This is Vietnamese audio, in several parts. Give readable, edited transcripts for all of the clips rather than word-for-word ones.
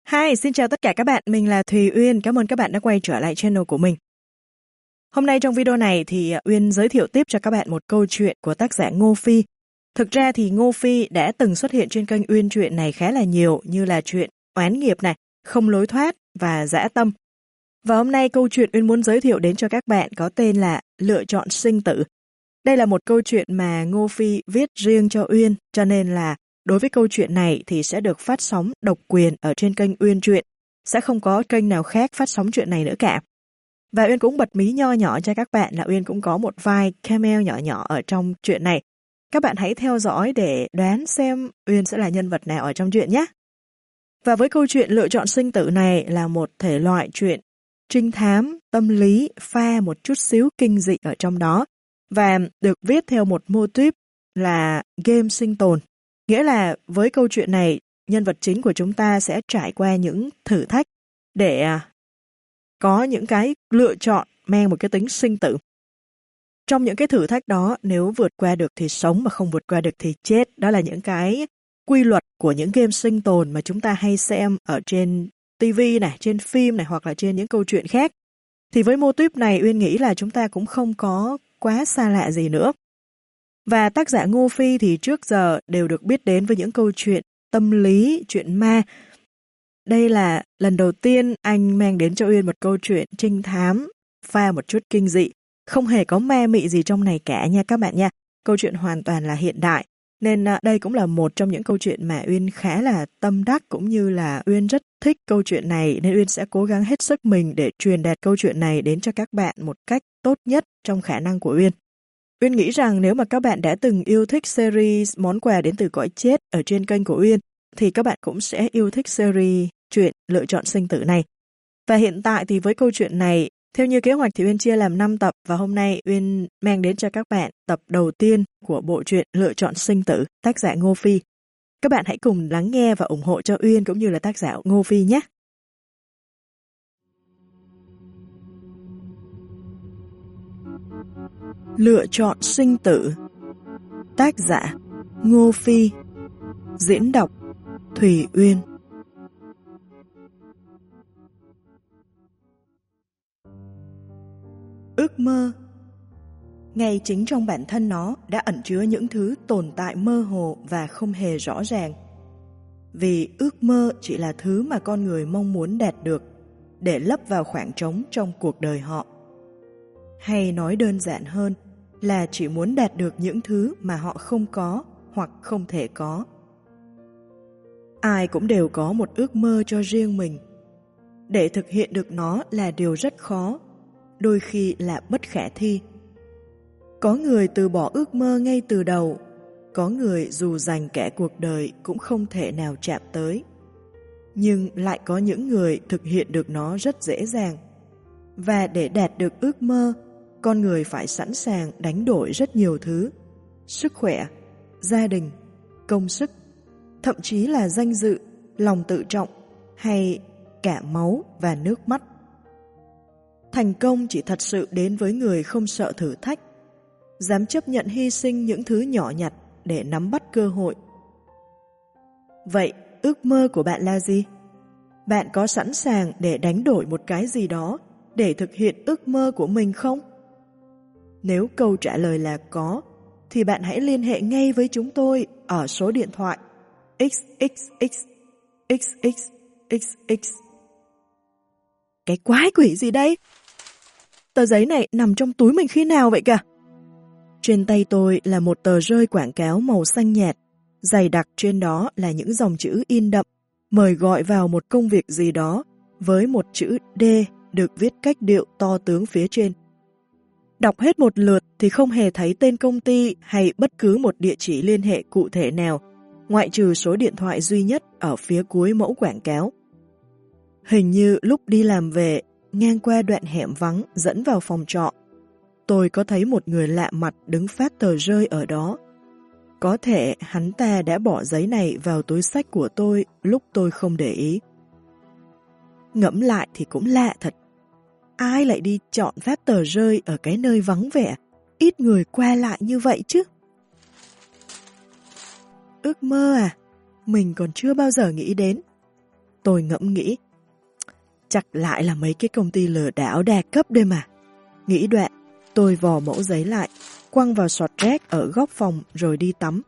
Hi, xin chào tất cả các bạn, mình là Thùy Uyên, cảm ơn các bạn đã quay trở lại channel của mình. Hôm nay trong video này thì Uyên giới thiệu tiếp cho các bạn một câu chuyện của tác giả Ngô Phi. Thực ra thì Ngô Phi đã từng xuất hiện trên kênh Uyên Truyện này khá là nhiều, như là chuyện Oán Nghiệp này, Không Lối Thoát và Dã Tâm. Và hôm nay câu chuyện Uyên muốn giới thiệu đến cho các bạn có tên là Lựa Chọn Sinh Tử. Đây là một câu chuyện mà Ngô Phi viết riêng cho Uyên, cho nên là đối với câu chuyện này thì sẽ được phát sóng độc quyền ở trên kênh Uyên Truyện. Sẽ không có kênh nào khác phát sóng chuyện này nữa cả. Và Uyên cũng bật mí nho nhỏ cho các bạn là Uyên cũng có một vai cameo nhỏ nhỏ ở trong chuyện này. Các bạn hãy theo dõi để đoán xem Uyên sẽ là nhân vật nào ở trong chuyện nhé. Và với câu chuyện Lựa Chọn Sinh Tử này là một thể loại chuyện trinh thám, tâm lý, pha một chút xíu kinh dị ở trong đó. Và được viết theo một mô típ là game sinh tồn. Nghĩa là với câu chuyện này, nhân vật chính của chúng ta sẽ trải qua những thử thách để có những cái lựa chọn mang một cái tính sinh tử. Trong những cái thử thách đó, nếu vượt qua được thì sống mà không vượt qua được thì chết. Đó là những cái quy luật của những game sinh tồn mà chúng ta hay xem ở trên TV này, trên phim này hoặc là trên những câu chuyện khác. Thì với mô típ này Uyên nghĩ là chúng ta cũng không có quá xa lạ gì nữa. Và tác giả Ngô Phi thì trước giờ đều được biết đến với những câu chuyện tâm lý, chuyện ma. Đây là lần đầu tiên anh mang đến cho Uyên một câu chuyện trinh thám, pha một chút kinh dị. Không hề có ma mị gì trong này cả nha các bạn nha. Câu chuyện hoàn toàn là hiện đại. Nên đây cũng là một trong những câu chuyện mà Uyên khá là tâm đắc cũng như là Uyên rất thích câu chuyện này nên Uyên sẽ cố gắng hết sức mình để truyền đạt câu chuyện này đến cho các bạn một cách tốt nhất trong khả năng của Uyên. Uyên nghĩ rằng nếu mà các bạn đã từng yêu thích series Món Quà Đến Từ Cõi Chết ở trên kênh của Uyên thì các bạn cũng sẽ yêu thích series chuyện Lựa Chọn Sinh Tử này. Và hiện tại thì với câu chuyện này, theo như kế hoạch thì Uyên chia làm 5 tập và hôm nay Uyên mang đến cho các bạn tập đầu tiên của bộ truyện Lựa Chọn Sinh Tử, tác giả Ngô Phi. Các bạn hãy cùng lắng nghe và ủng hộ cho Uyên cũng như là tác giả Ngô Phi nhé. Lựa Chọn Sinh Tử, tác giả Ngô Phi, diễn đọc Thùy Uyên. Ước mơ. Ngay chính trong bản thân nó đã ẩn chứa những thứ tồn tại mơ hồ và không hề rõ ràng. Vì ước mơ chỉ là thứ mà con người mong muốn đạt được để lấp vào khoảng trống trong cuộc đời họ. Hay nói đơn giản hơn là chỉ muốn đạt được những thứ mà họ không có hoặc không thể có. Ai cũng đều có một ước mơ cho riêng mình. Để thực hiện được nó là điều rất khó, đôi khi là bất khả thi. Có người từ bỏ ước mơ ngay từ đầu, có người dù dành cả cuộc đời cũng không thể nào chạm tới. Nhưng lại có những người thực hiện được nó rất dễ dàng. Và để đạt được ước mơ, con người phải sẵn sàng đánh đổi rất nhiều thứ: sức khỏe, gia đình, công sức, thậm chí là danh dự, lòng tự trọng hay cả máu và nước mắt. Thành công chỉ thật sự đến với người không sợ thử thách, dám chấp nhận hy sinh những thứ nhỏ nhặt để nắm bắt cơ hội. Vậy, ước mơ của bạn là gì? Bạn có sẵn sàng để đánh đổi một cái gì đó để thực hiện ước mơ của mình không? Nếu câu trả lời là có, thì bạn hãy liên hệ ngay với chúng tôi ở số điện thoại XXX. Cái quái quỷ gì đây? Tờ giấy này nằm trong túi mình khi nào vậy cả? Trên tay tôi là một tờ rơi quảng cáo màu xanh nhạt, dày đặc trên đó là những dòng chữ in đậm, mời gọi vào một công việc gì đó, với một chữ D được viết cách điệu to tướng phía trên. Đọc hết một lượt thì không hề thấy tên công ty hay bất cứ một địa chỉ liên hệ cụ thể nào, ngoại trừ số điện thoại duy nhất ở phía cuối mẫu quảng cáo. Hình như lúc đi làm về, ngang qua đoạn hẻm vắng dẫn vào phòng trọ, tôi có thấy một người lạ mặt đứng phát tờ rơi ở đó. Có thể hắn ta đã bỏ giấy này vào túi xách của tôi lúc tôi không để ý. Ngẫm lại thì cũng lạ thật. Ai lại đi chọn phát tờ rơi ở cái nơi vắng vẻ, ít người qua lại như vậy chứ? Ước mơ à? Mình còn chưa bao giờ nghĩ đến. Tôi ngẫm nghĩ. Chắc lại là mấy cái công ty lừa đảo đa cấp đây mà. Nghĩ đoạn, tôi vò mẫu giấy lại, quăng vào sọt rác ở góc phòng rồi đi tắm.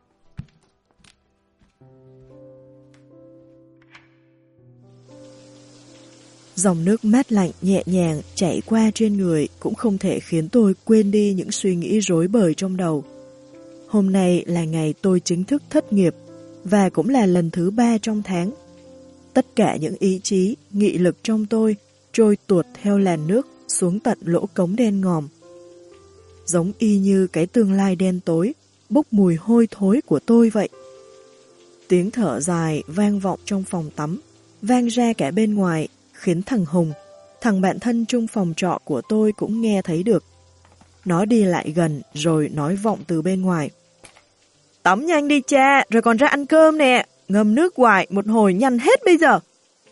Dòng nước mát lạnh nhẹ nhàng chảy qua trên người cũng không thể khiến tôi quên đi những suy nghĩ rối bời trong đầu. Hôm nay là ngày tôi chính thức thất nghiệp và cũng là lần thứ 3 trong tháng. Tất cả những ý chí, nghị lực trong tôi trôi tuột theo làn nước xuống tận lỗ cống đen ngòm. Giống y như cái tương lai đen tối, bốc mùi hôi thối của tôi vậy. Tiếng thở dài vang vọng trong phòng tắm, vang ra cả bên ngoài, khiến thằng Hùng, thằng bạn thân chung phòng trọ của tôi cũng nghe thấy được. Nó đi lại gần rồi nói vọng từ bên ngoài. Tắm nhanh đi cha, rồi còn ra ăn cơm nè, ngâm nước hoài một hồi nhanh hết bây giờ.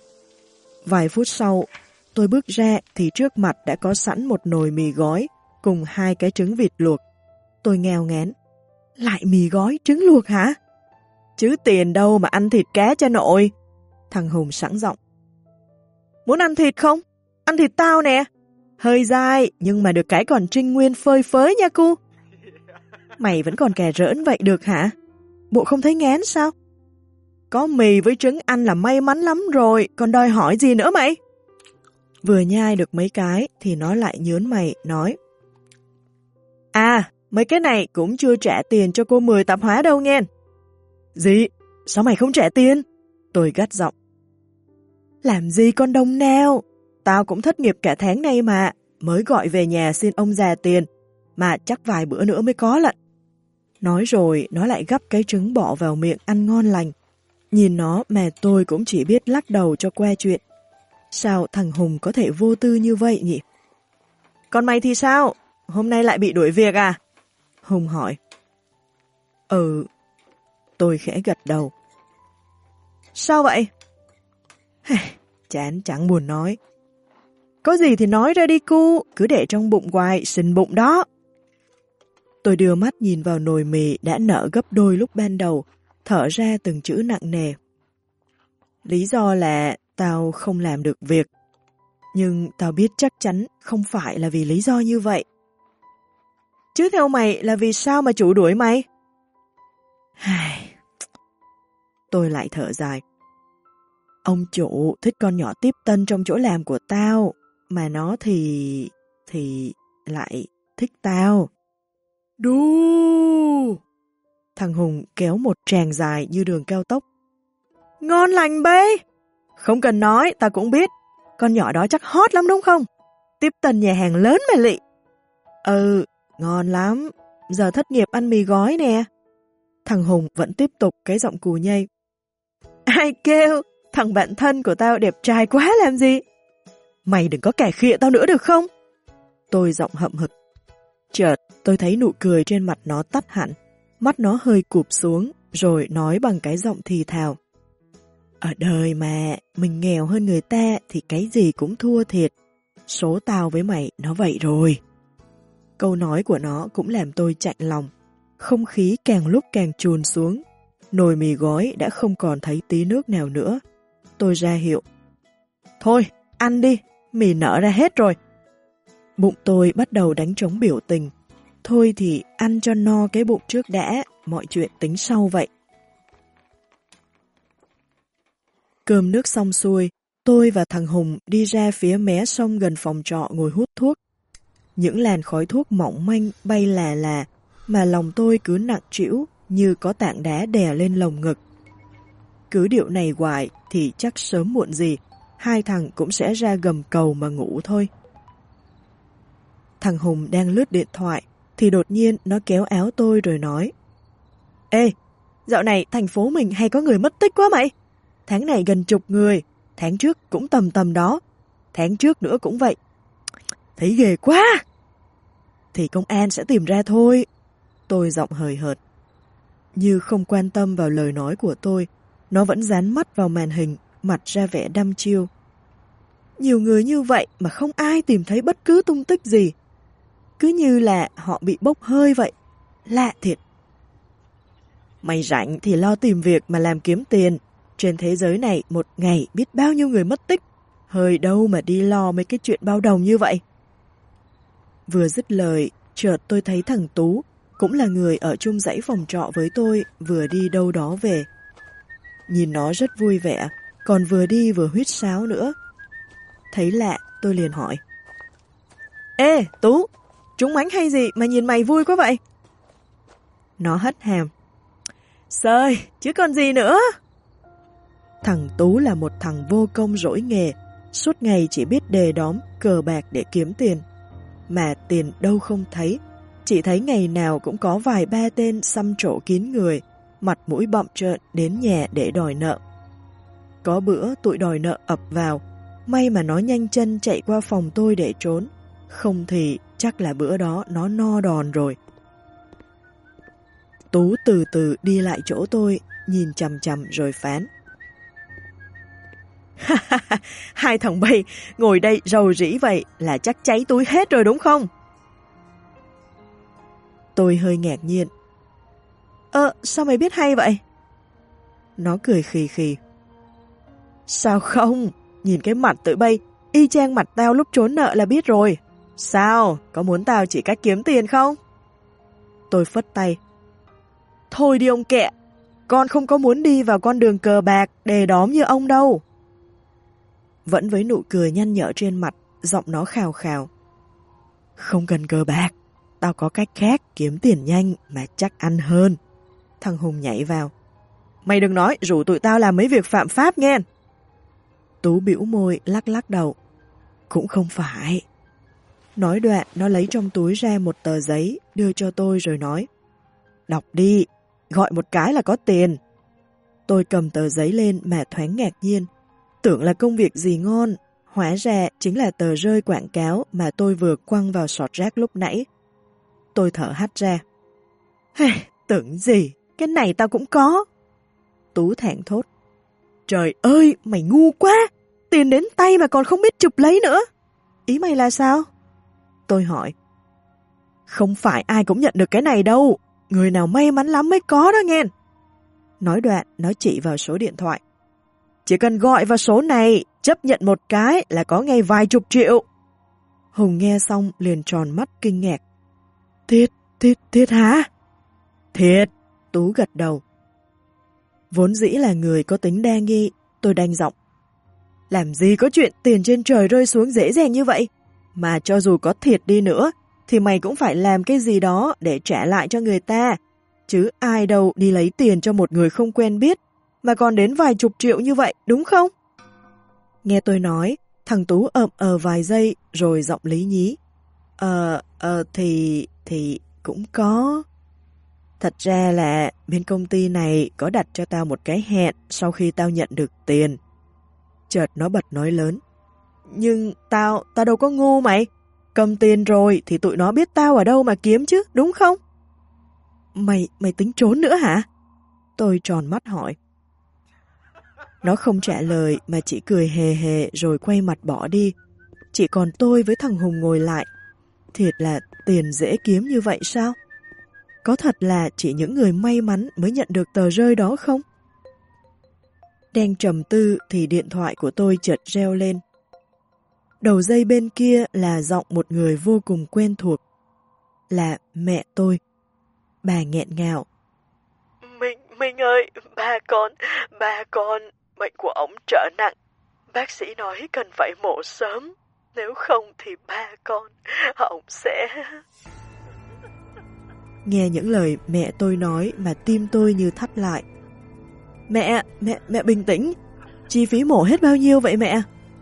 Vài phút sau, tôi bước ra thì trước mặt đã có sẵn một nồi mì gói cùng 2 cái trứng vịt luộc. Tôi nghèo ngán. Lại mì gói trứng luộc hả? Chứ tiền đâu mà ăn thịt cá cho nội. Thằng Hùng sẵn giọng. Muốn ăn thịt không? Ăn thịt tao nè. Hơi dai nhưng mà được cái còn trinh nguyên phơi phới nha cu. Mày vẫn còn kè rỡn vậy được hả? Bộ không thấy ngán sao? Có mì với trứng ăn là may mắn lắm rồi, còn đòi hỏi gì nữa mày? Vừa nhai được mấy cái thì nó lại nhớn mày, nói. À, mấy cái này cũng chưa trả tiền cho cô 10 tạp hóa đâu nghe. Gì? Sao mày không trả tiền? Tôi gắt giọng. Làm gì con đông nào? Tao cũng thất nghiệp cả tháng nay mà, mới gọi về nhà xin ông già tiền, mà chắc vài bữa nữa mới có lận. Nói rồi, nó lại gắp cái trứng bỏ vào miệng ăn ngon lành. Nhìn nó mà tôi cũng chỉ biết lắc đầu cho qua chuyện. Sao thằng Hùng có thể vô tư như vậy nhỉ? Còn mày thì sao? Hôm nay lại bị đuổi việc à? Hùng hỏi. Ừ. Tôi khẽ gật đầu. Sao vậy? Chán chẳng buồn nói. Có gì thì nói ra đi cu, cứ để trong bụng hoài, sình bụng đó. Tôi đưa mắt nhìn vào nồi mì đã nở gấp đôi lúc ban đầu, thở ra từng chữ nặng nề. Lý do là tao không làm được việc, nhưng tao biết chắc chắn không phải là vì lý do như vậy. Chứ theo mày là vì sao mà chủ đuổi mày? Tôi lại thở dài. Ông chủ thích con nhỏ tiếp tân trong chỗ làm của tao, mà nó thì lại thích tao. Đu! Thằng Hùng kéo một tràng dài như đường cao tốc. Ngon lành bê! Không cần nói, tao cũng biết. Con nhỏ đó chắc hot lắm đúng không? Tiếp tân nhà hàng lớn mà lị. Ừ, ngon lắm. Giờ thất nghiệp ăn mì gói nè. Thằng Hùng vẫn tiếp tục cái giọng cù nhây. Ai kêu? Thằng bạn thân của tao đẹp trai quá làm gì? Mày đừng có kẻ khịa tao nữa được không? Tôi giọng hậm hực. Chợt tôi thấy nụ cười trên mặt nó tắt hẳn. Mắt nó hơi cụp xuống, rồi nói bằng cái giọng thì thào. Ở đời mà, mình nghèo hơn người ta thì cái gì cũng thua thiệt. Số tao với mày nó vậy rồi. Câu nói của nó cũng làm tôi chạnh lòng. Không khí càng lúc càng chùn xuống. Nồi mì gói đã không còn thấy tí nước nào nữa. Tôi ra hiệu. Thôi, ăn đi, mì nở ra hết rồi. Bụng tôi bắt đầu đánh trống biểu tình. Thôi thì ăn cho no cái bụng trước đã, mọi chuyện tính sau vậy. Cơm nước xong xuôi, tôi và thằng Hùng đi ra phía mé sông gần phòng trọ ngồi hút thuốc. Những làn khói thuốc mỏng manh bay là mà lòng tôi cứ nặng trĩu như có tảng đá đè lên lồng ngực. Cứ điệu này hoài thì chắc sớm muộn gì, hai thằng cũng sẽ ra gầm cầu mà ngủ thôi. Thằng Hùng đang lướt điện thoại, thì đột nhiên nó kéo áo tôi rồi nói. Ê, dạo này thành phố mình hay có người mất tích quá mày. Tháng này gần 10 người, tháng trước cũng tầm đó, tháng trước nữa cũng vậy. Thấy ghê quá. Thì công an sẽ tìm ra thôi. Tôi giọng hời hợt. Như không quan tâm vào lời nói của tôi, nó vẫn dán mắt vào màn hình, mặt ra vẻ đăm chiêu. Nhiều người như vậy mà không ai tìm thấy bất cứ tung tích gì. Cứ như là họ bị bốc hơi vậy. Lạ thiệt. Mày rảnh thì lo tìm việc mà làm kiếm tiền. Trên thế giới này một ngày biết bao nhiêu người mất tích, hơi đâu mà đi lo mấy cái chuyện bao đồng như vậy. Vừa dứt lời, chợt tôi thấy thằng Tú, cũng là người ở chung dãy phòng trọ với tôi, vừa đi đâu đó về. Nhìn nó rất vui vẻ, còn vừa đi vừa huýt sáo nữa. Thấy lạ, tôi liền hỏi. Ê, Tú, trúng mánh hay gì mà nhìn mày vui quá vậy? Nó hất hàm. Sơi, chứ còn gì nữa. Thằng Tú là một thằng vô công rỗi nghề, suốt ngày chỉ biết đề đóm, cờ bạc để kiếm tiền. Mà tiền đâu không thấy, chỉ thấy ngày nào cũng có vài ba tên xăm trổ kín người, mặt mũi bặm trợn đến nhà để đòi nợ. Có bữa tụi đòi nợ ập vào, may mà nó nhanh chân chạy qua phòng tôi để trốn, không thì chắc là bữa đó nó no đòn rồi. Tú từ từ đi lại chỗ tôi, nhìn chằm chằm rồi phán. Hai thằng bay ngồi đây rầu rĩ vậy là chắc cháy túi hết rồi đúng không? Tôi hơi ngạc nhiên. Sao mày biết hay vậy? Nó cười khì khì. Sao không? Nhìn cái mặt tụi bay, y chang mặt tao lúc trốn nợ là biết rồi. Sao? Có muốn tao chỉ cách kiếm tiền không? Tôi phất tay. Thôi đi ông kẹ, con không có muốn đi vào con đường cờ bạc đề đóm như ông đâu. Vẫn với nụ cười nhăn nhở trên mặt, giọng nó khào khào. Không cần cờ bạc, tao có cách khác kiếm tiền nhanh mà chắc ăn hơn. Thằng Hùng nhảy vào. Mày đừng nói rủ tụi tao làm mấy việc phạm pháp nghe. Tú bĩu môi lắc lắc đầu. Cũng không phải. Nói đoạn nó lấy trong túi ra một tờ giấy đưa cho tôi rồi nói. Đọc đi, gọi một cái là có tiền. Tôi cầm tờ giấy lên mà thoáng ngạc nhiên. Tưởng là công việc gì ngon, hóa ra chính là tờ rơi quảng cáo mà tôi vừa quăng vào sọt rác lúc nãy. Tôi thở hắt ra. Tưởng gì, cái này tao cũng có. Tú thảng thốt. Trời ơi, mày ngu quá, tiền đến tay mà còn không biết chụp lấy nữa. Ý mày là sao? Tôi hỏi. Không phải ai cũng nhận được cái này đâu, người nào may mắn lắm mới có đó nghe. Nói đoạn, nó chỉ vào số điện thoại. Chỉ cần gọi vào số này, chấp nhận một cái là có ngay vài chục triệu. Hùng nghe xong liền tròn mắt kinh ngạc. Thiệt hả? Thiệt, Tú gật đầu. Vốn dĩ là người có tính đa nghi, tôi đanh giọng. Làm gì có chuyện tiền trên trời rơi xuống dễ dàng như vậy? Mà cho dù có thiệt đi nữa, thì mày cũng phải làm cái gì đó để trả lại cho người ta. Chứ ai đâu đi lấy tiền cho một người không quen biết, mà còn đến vài chục triệu như vậy, đúng không? Nghe tôi nói, thằng Tú ậm vài giây rồi giọng lý nhí. Thì cũng có. Thật ra là bên công ty này có đặt cho tao một cái hẹn sau khi tao nhận được tiền. Chợt nó bật nói lớn. Nhưng tao đâu có ngu mày. Cầm tiền rồi thì tụi nó biết tao ở đâu mà kiếm chứ, đúng không? Mày tính trốn nữa hả? Tôi tròn mắt hỏi. Nó không trả lời mà chỉ cười hề hề rồi quay mặt bỏ đi. Chỉ còn tôi với thằng Hùng ngồi lại. Thiệt là tiền dễ kiếm như vậy sao? Có thật là chỉ những người may mắn mới nhận được tờ rơi đó không? Đang trầm tư thì điện thoại của tôi chợt reo lên. Đầu dây bên kia là giọng một người vô cùng quen thuộc. Là mẹ tôi. Bà nghẹn ngào. Minh ơi, ba con, bệnh của ông trở nặng. Bác sĩ nói cần phải mổ sớm. Nếu không thì ba con, ông sẽ... Nghe những lời mẹ tôi nói mà tim tôi như thắt lại. Mẹ bình tĩnh. Chi phí mổ hết bao nhiêu vậy mẹ?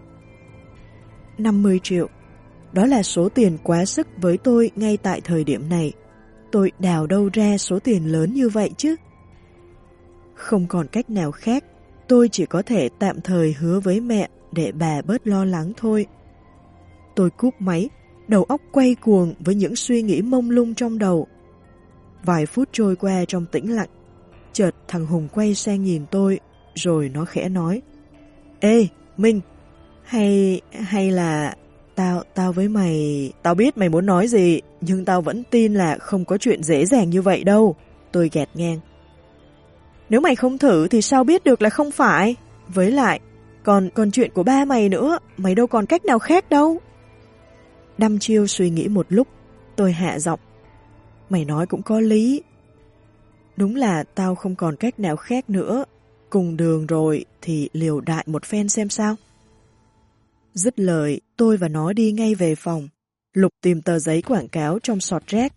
50 triệu. Đó là số tiền quá sức với tôi ngay tại thời điểm này. Tôi đào đâu ra số tiền lớn như vậy chứ? Không còn cách nào khác, tôi chỉ có thể tạm thời hứa với mẹ để bà bớt lo lắng thôi. Tôi cúp máy, đầu óc quay cuồng với những suy nghĩ mông lung trong đầu. Vài phút trôi qua trong tĩnh lặng, chợt thằng Hùng quay sang nhìn tôi, rồi nó khẽ nói. Ê, Minh, hay là tao với mày... Tao biết mày muốn nói gì, nhưng tao vẫn tin là không có chuyện dễ dàng như vậy đâu. Tôi gạt ngang. Nếu mày không thử thì sao biết được là không phải? Với lại, còn chuyện của ba mày nữa, mày đâu còn cách nào khác đâu. Đăm chiêu suy nghĩ một lúc, tôi hạ giọng. Mày nói cũng có lý. Đúng là tao không còn cách nào khác nữa. Cùng đường rồi thì liều đại một phen xem sao. Dứt lời, tôi và nó đi ngay về phòng, lục tìm tờ giấy quảng cáo trong sọt rác.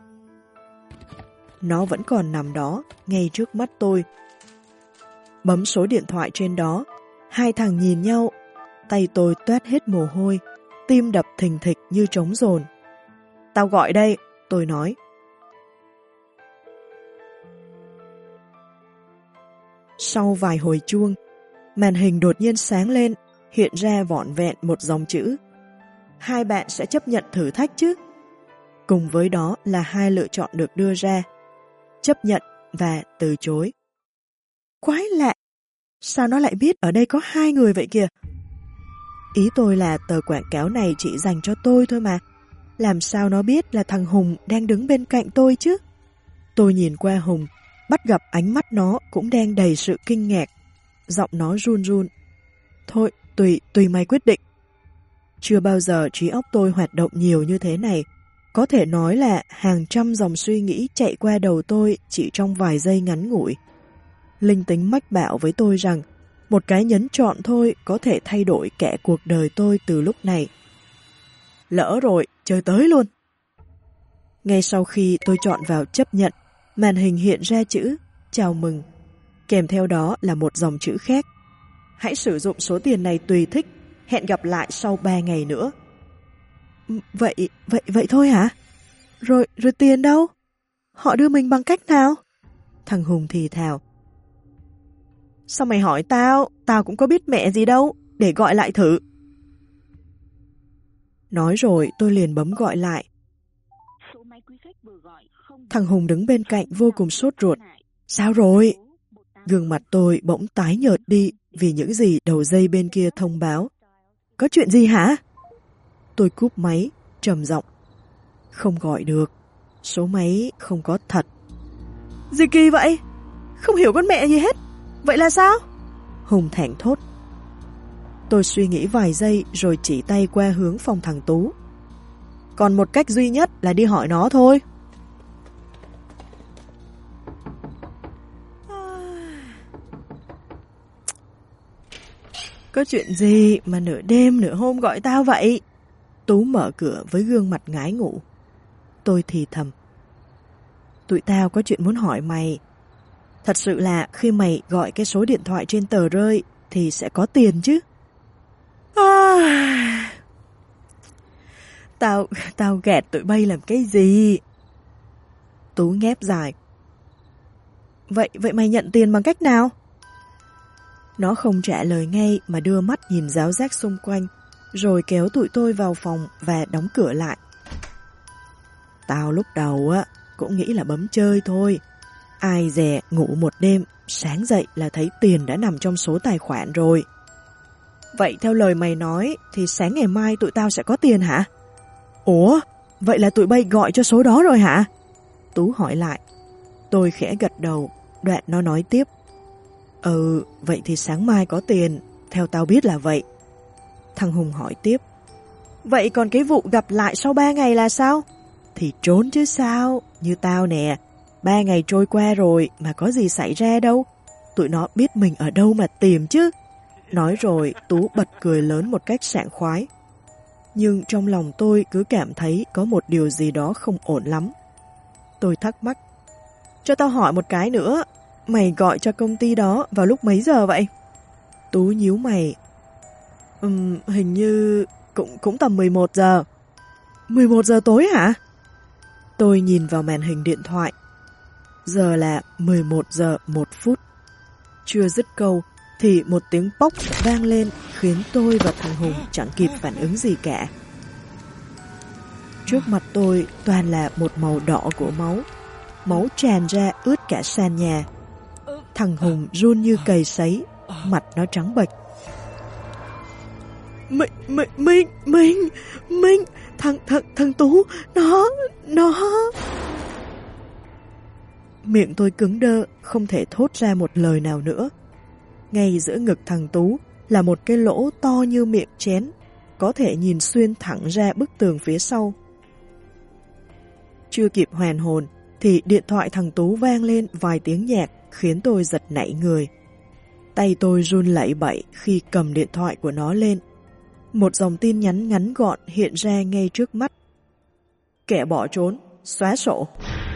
Nó vẫn còn nằm đó, ngay trước mắt tôi. Bấm số điện thoại trên đó, hai thằng nhìn nhau, tay tôi toát hết mồ hôi, tim đập thình thịch như trống dồn. Tao gọi đây, tôi nói. Sau vài hồi chuông, màn hình đột nhiên sáng lên, hiện ra vỏn vẹn một dòng chữ. Hai bạn sẽ chấp nhận thử thách chứ? Cùng với đó là hai lựa chọn được đưa ra. Chấp nhận và từ chối. Quái lạ, sao nó lại biết ở đây có hai người vậy kìa? Ý tôi là tờ quảng cáo này chỉ dành cho tôi thôi mà. Làm sao nó biết là thằng Hùng đang đứng bên cạnh tôi chứ? Tôi nhìn qua Hùng, bắt gặp ánh mắt nó cũng đang đầy sự kinh ngạc. Giọng nó run run. Thôi, tùy mày quyết định. Chưa bao giờ trí óc tôi hoạt động nhiều như thế này. Có thể nói là hàng trăm dòng suy nghĩ chạy qua đầu tôi chỉ trong vài giây ngắn ngủi. Linh tính mách bảo với tôi rằng một cái nhấn chọn thôi có thể thay đổi cả cuộc đời tôi từ lúc này. Lỡ rồi, chơi tới luôn. Ngay sau khi tôi chọn vào chấp nhận, màn hình hiện ra chữ chào mừng. Kèm theo đó là một dòng chữ khác. Hãy sử dụng số tiền này tùy thích, hẹn gặp lại sau 3 ngày nữa. Vậy thôi hả? Rồi tiền đâu? Họ đưa mình bằng cách nào? Thằng Hùng thì thào. Sao mày hỏi tao? Tao cũng có biết mẹ gì đâu, để gọi lại thử. Nói rồi tôi liền bấm gọi lại. Thằng Hùng đứng bên cạnh vô cùng sốt ruột. Sao rồi? Gương mặt tôi bỗng tái nhợt đi vì những gì đầu dây bên kia thông báo. Có chuyện gì hả? Tôi cúp máy, trầm giọng. Không gọi được, số máy không có thật. Gì kỳ vậy? Không hiểu con mẹ gì hết. Vậy là sao? Hùng thảng thốt. Tôi suy nghĩ vài giây rồi chỉ tay qua hướng phòng thằng Tú. Còn một cách duy nhất là đi hỏi nó thôi. Có chuyện gì mà nửa đêm nửa hôm gọi tao vậy? Tú mở cửa với gương mặt ngái ngủ. Tôi thì thầm. Tụi tao có chuyện muốn hỏi mày. Thật sự là khi mày gọi cái số điện thoại trên tờ rơi thì sẽ có tiền chứ? Tao gạt tụi bay làm cái gì? Tú ngáp dài. Vậy mày nhận tiền bằng cách nào? Nó không trả lời ngay mà đưa mắt nhìn ráo rác xung quanh, rồi kéo tụi tôi vào phòng và đóng cửa lại. Tao lúc đầu cũng nghĩ là bấm chơi thôi. Ai dè ngủ một đêm, sáng dậy là thấy tiền đã nằm trong số tài khoản rồi. Vậy theo lời mày nói thì sáng ngày mai tụi tao sẽ có tiền hả? Ủa, vậy là tụi bay gọi cho số đó rồi hả? Tú hỏi lại. Tôi khẽ gật đầu, đoạn nó nói tiếp. Vậy thì sáng mai có tiền, theo tao biết là vậy. Thằng Hùng hỏi tiếp. Vậy còn cái vụ gặp lại sau 3 ngày là sao? Thì trốn chứ sao, như tao nè. 3 ngày trôi qua rồi mà có gì xảy ra đâu. Tụi nó biết mình ở đâu mà tìm chứ. Nói rồi Tú bật cười lớn một cách sảng khoái. Nhưng trong lòng tôi cứ cảm thấy có một điều gì đó không ổn lắm. Tôi thắc mắc. Cho tao hỏi một cái nữa. Mày gọi cho công ty đó vào lúc mấy giờ vậy? Tú nhíu mày. Hình như cũng tầm 11 giờ. 11 giờ tối hả? Tôi nhìn vào màn hình điện thoại. Giờ là 11 giờ 1 phút. Chưa dứt câu thì một tiếng pốc vang lên khiến tôi và thằng Hùng chẳng kịp phản ứng gì cả. Trước mặt tôi toàn là một màu đỏ của máu. Máu tràn ra ướt cả sàn nhà. Thằng Hùng run như cầy sấy, mặt nó trắng bệch. Minh, thằng Tú, nó... Miệng tôi cứng đơ, không thể thốt ra một lời nào nữa. Ngay giữa ngực thằng Tú là một cái lỗ to như miệng chén, có thể nhìn xuyên thẳng ra bức tường phía sau. Chưa kịp hoàn hồn thì điện thoại thằng Tú vang lên vài tiếng nhạc khiến tôi giật nảy người. Tay tôi run lẩy bẩy khi cầm điện thoại của nó lên. Một dòng tin nhắn ngắn gọn hiện ra ngay trước mắt. Kẻ bỏ trốn, xóa sổ.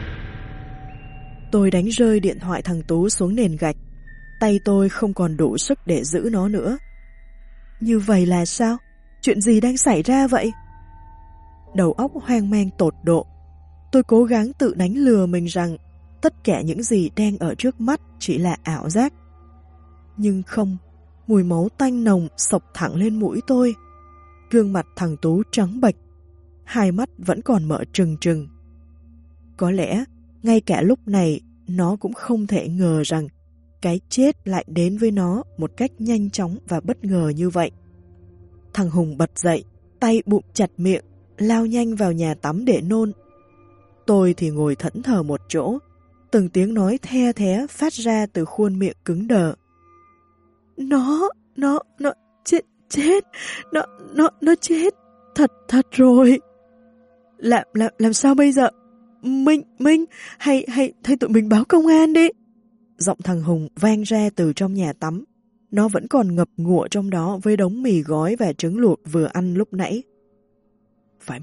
Tôi đánh rơi điện thoại thằng Tú xuống nền gạch. Tay tôi không còn đủ sức để giữ nó nữa. Như vậy là sao? Chuyện gì đang xảy ra vậy? Đầu óc hoang mang tột độ. Tôi cố gắng tự đánh lừa mình rằng tất cả những gì đang ở trước mắt chỉ là ảo giác. Nhưng không, mùi máu tanh nồng xộc thẳng lên mũi tôi. Gương mặt thằng Tú trắng bệch, hai mắt vẫn còn mở trừng trừng. Có lẽ, ngay cả lúc này, nó cũng không thể ngờ rằng cái chết lại đến với nó một cách nhanh chóng và bất ngờ như vậy. Thằng Hùng bật dậy, tay bụm chặt miệng, lao nhanh vào nhà tắm để nôn. Tôi thì ngồi thẫn thờ một chỗ, từng tiếng nói the thé phát ra từ khuôn miệng cứng đờ. Nó chết, nó chết, thật rồi. Làm sao bây giờ? Minh, hay tụi mình báo công an đi. Giọng thằng Hùng vang ra từ trong nhà tắm. Nó vẫn còn ngập ngụa trong đó với đống mì gói và trứng luộc vừa ăn lúc nãy. Phải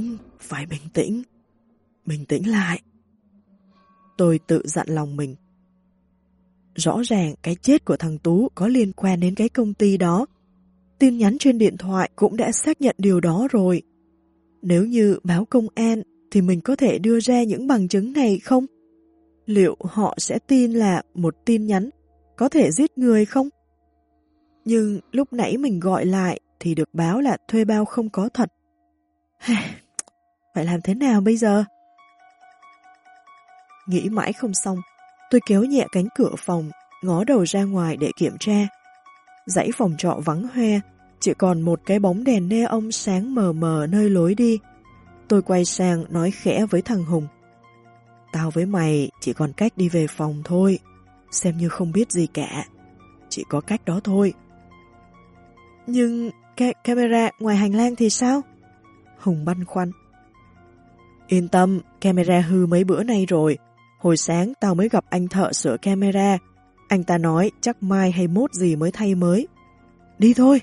bình tĩnh lại. Tôi tự dặn lòng mình. Rõ ràng cái chết của thằng Tú có liên quan đến cái công ty đó. Tin nhắn trên điện thoại cũng đã xác nhận điều đó rồi. Nếu như báo công an thì mình có thể đưa ra những bằng chứng này không? Liệu họ sẽ tin là một tin nhắn có thể giết người không? Nhưng lúc nãy mình gọi lại thì được báo là thuê bao không có thật. Phải làm thế nào bây giờ? Nghĩ mãi không xong, tôi kéo nhẹ cánh cửa phòng, ngó đầu ra ngoài để kiểm tra. Dãy phòng trọ vắng hoe, chỉ còn một cái bóng đèn neon sáng mờ mờ nơi lối đi. Tôi quay sang nói khẽ với thằng Hùng. Tao với mày chỉ còn cách đi về phòng thôi, xem như không biết gì cả. Chỉ có cách đó thôi. Nhưng camera ngoài hành lang thì sao? Hùng băn khoăn. Yên tâm, camera hư mấy bữa nay rồi. Hồi sáng tao mới gặp anh thợ sửa camera. Anh ta nói chắc mai hay mốt gì mới thay mới. Đi thôi.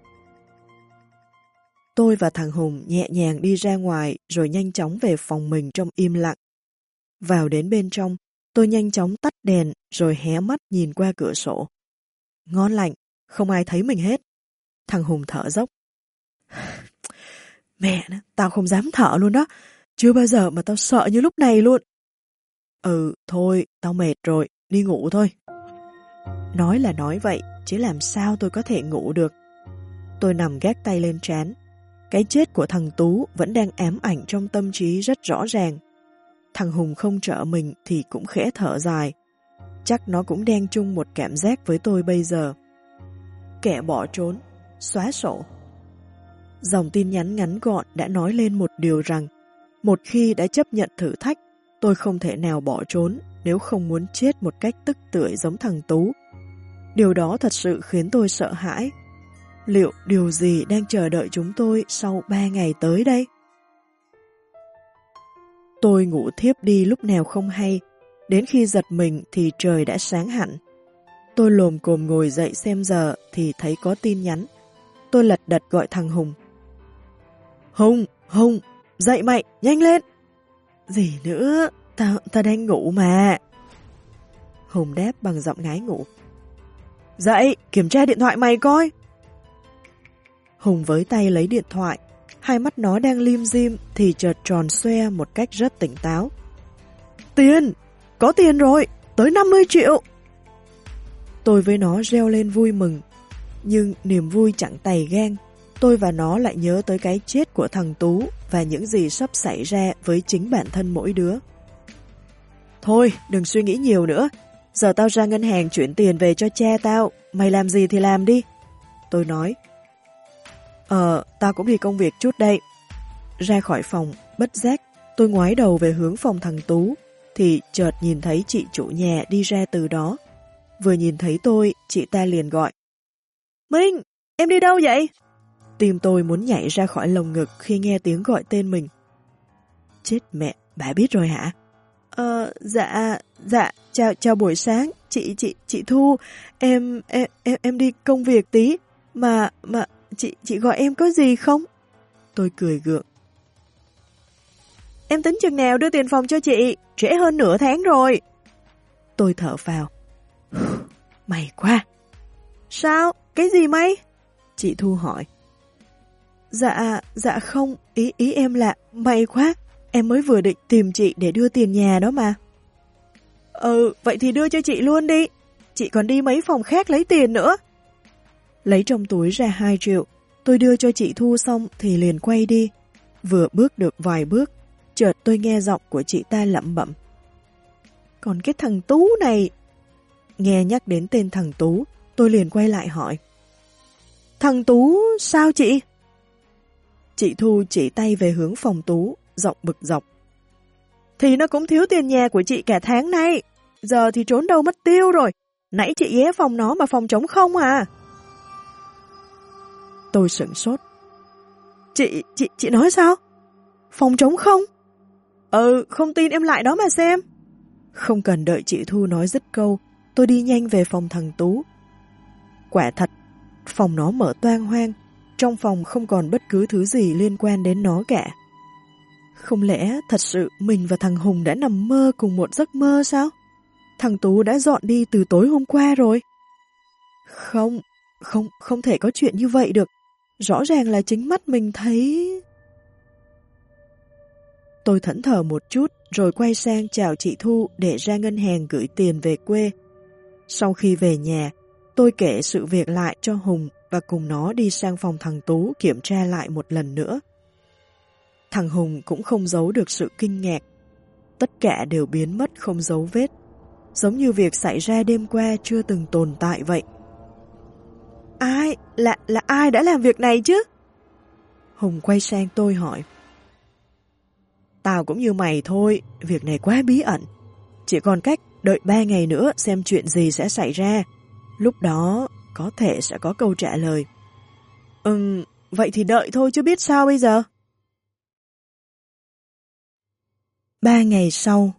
Tôi và thằng Hùng nhẹ nhàng đi ra ngoài rồi nhanh chóng về phòng mình trong im lặng. Vào đến bên trong, tôi nhanh chóng tắt đèn rồi hé mắt nhìn qua cửa sổ. Ngon lành, không ai thấy mình hết. Thằng Hùng thở dốc. Mẹ, tao không dám thở luôn đó. Chưa bao giờ mà tao sợ như lúc này luôn. Thôi, tao mệt rồi, đi ngủ thôi. Nói là nói vậy, chứ làm sao tôi có thể ngủ được. Tôi nằm gác tay lên trán. Cái chết của thằng Tú vẫn đang ám ảnh trong tâm trí rất rõ ràng. Thằng Hùng không trợ mình thì cũng khẽ thở dài. Chắc nó cũng đang chung một cảm giác với tôi bây giờ. Kẻ bỏ trốn, xóa sổ. Dòng tin nhắn ngắn gọn đã nói lên một điều rằng một khi đã chấp nhận thử thách, tôi không thể nào bỏ trốn nếu không muốn chết một cách tức tưởi giống thằng Tú. Điều đó thật sự khiến tôi sợ hãi. Liệu điều gì đang chờ đợi chúng tôi sau 3 ngày tới đây? Tôi ngủ thiếp đi lúc nào không hay, đến khi giật mình thì trời đã sáng hẳn. Tôi lồm cồm ngồi dậy xem giờ thì thấy có tin nhắn. Tôi lật đật gọi thằng Hùng. Hùng, dậy mày, nhanh lên! Gì nữa, tao đang ngủ mà. Hùng đáp bằng giọng ngái ngủ. Dậy, kiểm tra điện thoại mày coi. Hùng với tay lấy điện thoại, hai mắt nó đang lim dim thì chợt tròn xoe một cách rất tỉnh táo. Tiền! Có tiền rồi! Tới 50 triệu! Tôi với nó reo lên vui mừng, nhưng niềm vui chẳng tày gan. Tôi và nó lại nhớ tới cái chết của thằng Tú và những gì sắp xảy ra với chính bản thân mỗi đứa. Thôi, đừng suy nghĩ nhiều nữa. Giờ tao ra ngân hàng chuyển tiền về cho cha tao. Mày làm gì thì làm đi. Tôi nói. Tao cũng đi công việc chút đây. Ra khỏi phòng, bất giác, tôi ngoái đầu về hướng phòng thằng Tú. thì chợt nhìn thấy chị chủ nhà đi ra từ đó. Vừa nhìn thấy tôi, chị ta liền gọi. Minh, em đi đâu vậy? Tim tôi muốn nhảy ra khỏi lồng ngực khi nghe tiếng gọi tên mình. Chết mẹ, bà biết rồi hả? Dạ, chào buổi sáng, chị Thu, em đi công việc tí, mà chị gọi em có gì không? Tôi cười gượng. Em tính chừng nào đưa tiền phòng cho chị, trễ hơn nửa tháng rồi. Tôi thở phào. May quá. Sao? Cái gì may? Chị Thu hỏi. Dạ không, ý em là may quá, em mới vừa định tìm chị để đưa tiền nhà đó mà. Vậy thì đưa cho chị luôn đi, chị còn đi mấy phòng khác lấy tiền nữa. Lấy trong túi ra 2 triệu, tôi đưa cho chị Thu xong thì liền quay đi. Vừa bước được vài bước, chợt tôi nghe giọng của chị ta lẩm bẩm. Còn cái thằng Tú này... Nghe nhắc đến tên thằng Tú, tôi liền quay lại hỏi. Thằng Tú sao chị? Chị Thu chỉ tay về hướng phòng Tú, giọng bực dọc. Thì nó cũng thiếu tiền nhà của chị cả tháng nay, giờ thì trốn đâu mất tiêu rồi, nãy chị ghé phòng nó mà phòng trống không à? Tôi sửng sốt. Chị nói sao? Phòng trống không? Không tin em lại đó mà xem. Không cần đợi chị Thu nói dứt câu, tôi đi nhanh về phòng thằng Tú. Quả thật, phòng nó mở toang hoang, trong phòng không còn bất cứ thứ gì liên quan đến nó cả. Không lẽ thật sự mình và thằng Hùng đã nằm mơ cùng một giấc mơ sao? Thằng Tú đã dọn đi từ tối hôm qua rồi. Không thể có chuyện như vậy được. Rõ ràng là chính mắt mình thấy... Tôi thẫn thờ một chút rồi quay sang chào chị Thu để ra ngân hàng gửi tiền về quê. Sau khi về nhà, tôi kể sự việc lại cho Hùng và cùng nó đi sang phòng thằng Tú kiểm tra lại một lần nữa. Thằng Hùng cũng không giấu được sự kinh ngạc. Tất cả đều biến mất không dấu vết, giống như việc xảy ra đêm qua chưa từng tồn tại vậy. Là ai đã làm việc này chứ? Hùng quay sang tôi hỏi. Tao cũng như mày thôi, việc này quá bí ẩn. Chỉ còn cách đợi 3 ngày nữa xem chuyện gì sẽ xảy ra. Lúc đó có thể sẽ có câu trả lời. Vậy thì đợi thôi chứ biết sao bây giờ. 3 ngày sau,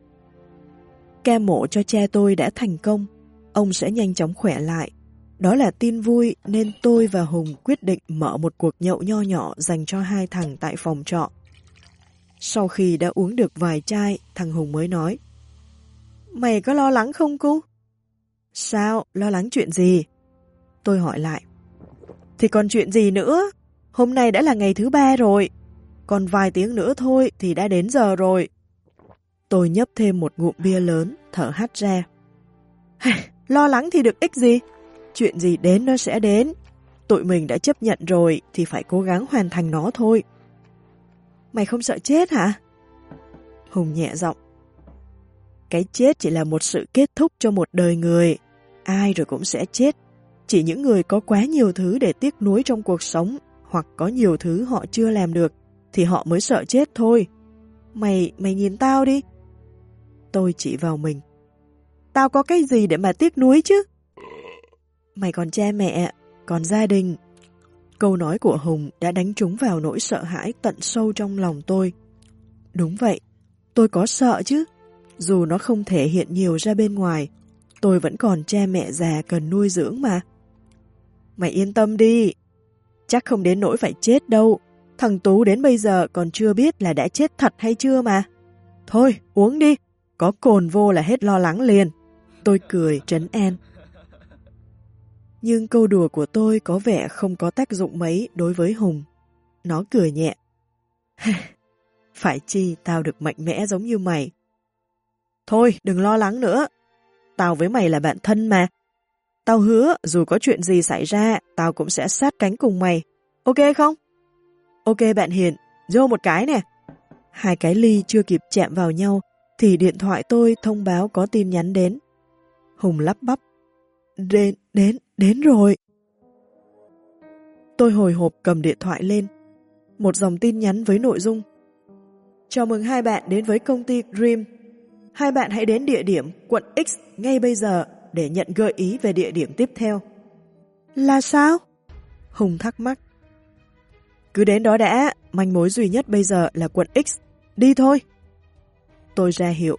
ca mổ cho cha tôi đã thành công. Ông sẽ nhanh chóng khỏe lại. Đó là tin vui nên tôi và Hùng quyết định mở một cuộc nhậu nho nhỏ dành cho 2 thằng tại phòng trọ. Sau khi đã uống được vài chai, thằng Hùng mới nói. Mày có lo lắng không cu? Sao? Lo lắng chuyện gì? Tôi hỏi lại. Thì còn chuyện gì nữa? Hôm nay đã là ngày thứ 3 rồi. Còn vài tiếng nữa thôi thì đã đến giờ rồi. Tôi nhấp thêm một ngụm bia lớn, thở hắt ra. Lo lắng thì được ích gì? Chuyện gì đến nó sẽ đến. Tụi mình đã chấp nhận rồi thì phải cố gắng hoàn thành nó thôi. Mày không sợ chết hả? Hùng nhẹ giọng. Cái chết chỉ là một sự kết thúc cho một đời người. Ai rồi cũng sẽ chết. Chỉ những người có quá nhiều thứ để tiếc nuối trong cuộc sống hoặc có nhiều thứ họ chưa làm được thì họ mới sợ chết thôi. Mày nhìn tao đi. Tôi chỉ vào mình. Tao có cái gì để mà tiếc nuối chứ? Mày còn cha mẹ, còn gia đình. Câu nói của Hùng đã đánh trúng vào nỗi sợ hãi tận sâu trong lòng tôi. Đúng vậy, tôi có sợ chứ. Dù nó không thể hiện nhiều ra bên ngoài, tôi vẫn còn cha mẹ già cần nuôi dưỡng mà. Mày yên tâm đi, chắc không đến nỗi phải chết đâu. Thằng Tú đến bây giờ còn chưa biết là đã chết thật hay chưa mà. Thôi, uống đi, có cồn vô là hết lo lắng liền. Tôi cười trấn an. Nhưng câu đùa của tôi có vẻ không có tác dụng mấy đối với Hùng. Nó cười nhẹ. Phải chi tao được mạnh mẽ giống như mày. Thôi đừng lo lắng nữa. Tao với mày là bạn thân mà. Tao hứa dù có chuyện gì xảy ra, tao cũng sẽ sát cánh cùng mày. Ok không? Ok bạn Hiền, vô một cái nè. 2 cái ly chưa kịp chạm vào nhau, thì điện thoại tôi thông báo có tin nhắn đến. Hùng lắp bắp. Đến rồi. Tôi hồi hộp cầm điện thoại lên. Một dòng tin nhắn với nội dung. Chào mừng hai bạn đến với công ty Dream. Hai bạn hãy đến địa điểm quận X ngay bây giờ để nhận gợi ý về địa điểm tiếp theo. Là sao? Hùng thắc mắc. Cứ đến đó đã, manh mối duy nhất bây giờ là quận X. Đi thôi. Tôi ra hiệu.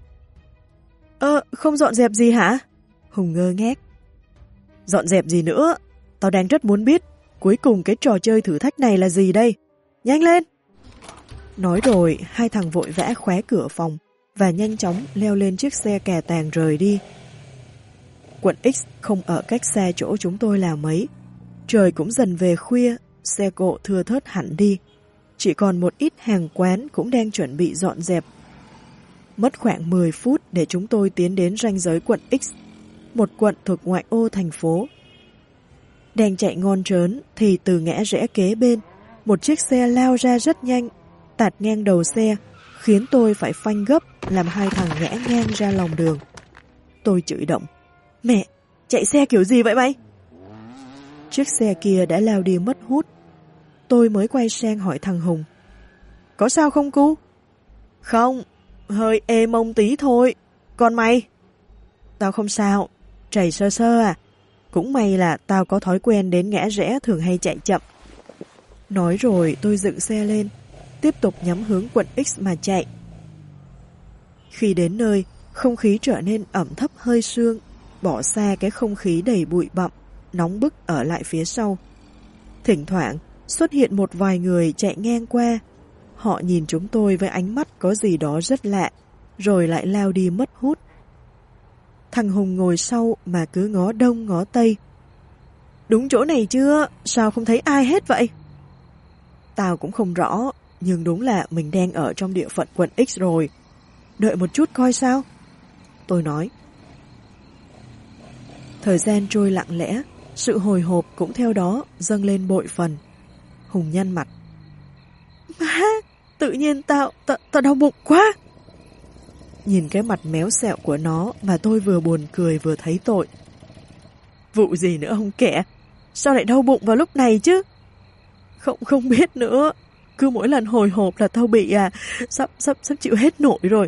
Không dọn dẹp gì hả? Hùng ngơ ngác. Dọn dẹp gì nữa? Tao đang rất muốn biết cuối cùng cái trò chơi thử thách này là gì đây? Nhanh lên! Nói rồi, hai thằng vội vã khóa cửa phòng và nhanh chóng leo lên chiếc xe cà tàng rời đi. Quận X không ở cách xa chỗ chúng tôi là mấy. Trời cũng dần về khuya, xe cộ thưa thớt hẳn đi. Chỉ còn một ít hàng quán cũng đang chuẩn bị dọn dẹp. Mất khoảng 10 phút để chúng tôi tiến đến ranh giới quận X, một quận thuộc ngoại ô thành phố. Đang chạy ngon trớn thì từ ngã rẽ kế bên, một chiếc xe lao ra rất nhanh, tạt ngang đầu xe, khiến tôi phải phanh gấp làm hai thằng ngã ngang ra lòng đường. Tôi chửi động. Mẹ, chạy xe kiểu gì vậy mày? Chiếc xe kia đã lao đi mất hút. Tôi mới quay sang hỏi thằng Hùng. Có sao không cu? Không, hơi ê mông tí thôi. Còn mày? Tao không sao, trầy sơ sơ à. Cũng may là tao có thói quen đến ngã rẽ thường hay chạy chậm. Nói rồi tôi dựng xe lên, tiếp tục nhắm hướng quận X mà chạy. Khi đến nơi, không khí trở nên ẩm thấp hơi sương, bỏ xa cái không khí đầy bụi bặm, nóng bức ở lại phía sau. Thỉnh thoảng xuất hiện một vài người chạy ngang qua. Họ nhìn chúng tôi với ánh mắt có gì đó rất lạ, rồi lại lao đi mất hút. Thằng Hùng ngồi sau mà cứ ngó đông ngó tây. Đúng chỗ này chưa? Sao không thấy ai hết vậy? Tao cũng không rõ, nhưng đúng là mình đang ở trong địa phận quận X rồi. Đợi một chút coi sao. Tôi nói. Thời gian trôi lặng lẽ, sự hồi hộp cũng theo đó dâng lên bội phần. Hùng nhăn mặt. Má, tự nhiên tao đau bụng quá. Nhìn cái mặt méo xẹo của nó mà tôi vừa buồn cười vừa thấy tội. Vụ gì nữa ông kẻ? Sao lại đau bụng vào lúc này chứ? Không biết nữa. Cứ mỗi lần hồi hộp là tao bị sắp chịu hết nổi rồi.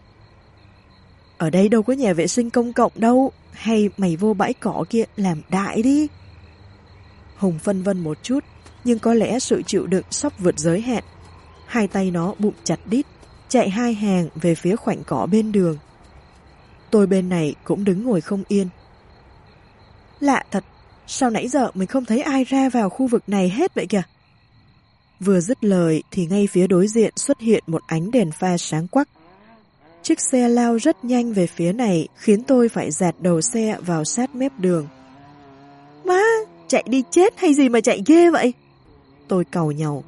Ở đây đâu có nhà vệ sinh công cộng đâu. Hay mày vô bãi cỏ kia làm đại đi. Hùng phân vân một chút, nhưng có lẽ sự chịu đựng sắp vượt giới hạn. Hai tay nó bụng chặt đít, chạy hai hàng về phía khoảnh cỏ bên đường. Tôi bên này cũng đứng ngồi không yên. Lạ thật, sao nãy giờ mình không thấy ai ra vào khu vực này hết vậy kìa? Vừa dứt lời thì ngay phía đối diện xuất hiện một ánh đèn pha sáng quắc. Chiếc xe lao rất nhanh về phía này khiến tôi phải dạt đầu xe vào sát mép đường. Má, chạy đi chết hay gì mà chạy ghê vậy? Tôi càu nhàu.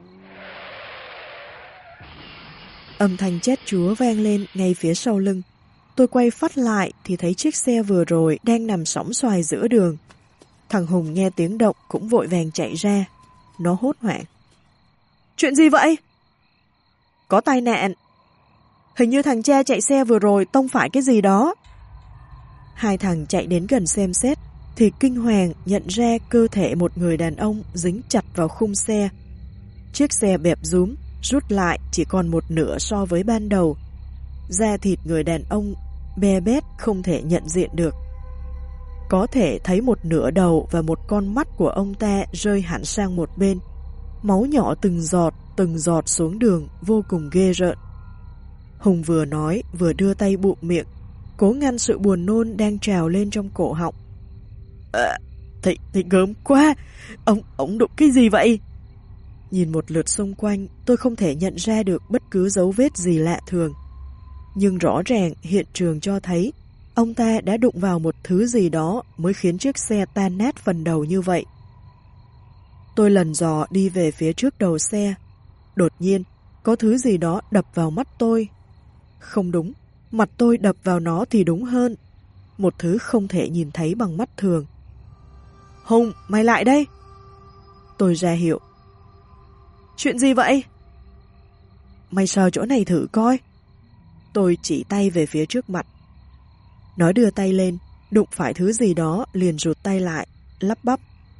Âm thanh chét chúa vang lên ngay phía sau lưng. Tôi quay phát lại thì thấy chiếc xe vừa rồi đang nằm sõng xoài giữa đường. Thằng Hùng nghe tiếng động cũng vội vàng chạy ra. Nó hốt hoảng. Chuyện gì vậy? Có tai nạn. Hình như thằng cha chạy xe vừa rồi tông phải cái gì đó. Hai thằng chạy đến gần xem xét thì kinh hoàng nhận ra cơ thể một người đàn ông dính chặt vào khung xe. Chiếc xe bẹp rúm, rút lại chỉ còn một nửa so với ban đầu. Da thịt người đàn ông be bét không thể nhận diện được. Có thể thấy một nửa đầu và một con mắt của ông ta rơi hẳn sang một bên. Máu nhỏ từng giọt xuống đường vô cùng ghê rợn. Hùng vừa nói vừa đưa tay bụm miệng, cố ngăn sự buồn nôn đang trào lên trong cổ họng. Thấy gớm quá, ông đụng cái gì vậy? Nhìn một lượt xung quanh, tôi không thể nhận ra được bất cứ dấu vết gì lạ thường. Nhưng rõ ràng hiện trường cho thấy ông ta đã đụng vào một thứ gì đó mới khiến chiếc xe tan nát phần đầu như vậy. Tôi lần dò đi về phía trước đầu xe. Đột nhiên, có thứ gì đó đập vào mắt tôi. Không đúng, mặt tôi đập vào nó thì đúng hơn. Một thứ không thể nhìn thấy bằng mắt thường. Hùng, mày lại đây. Tôi ra hiệu. Chuyện gì vậy? Mày sờ chỗ này thử coi. Tôi chỉ tay về phía trước mặt. Nó đưa tay lên, đụng phải thứ gì đó liền rụt tay lại, lắp bắp.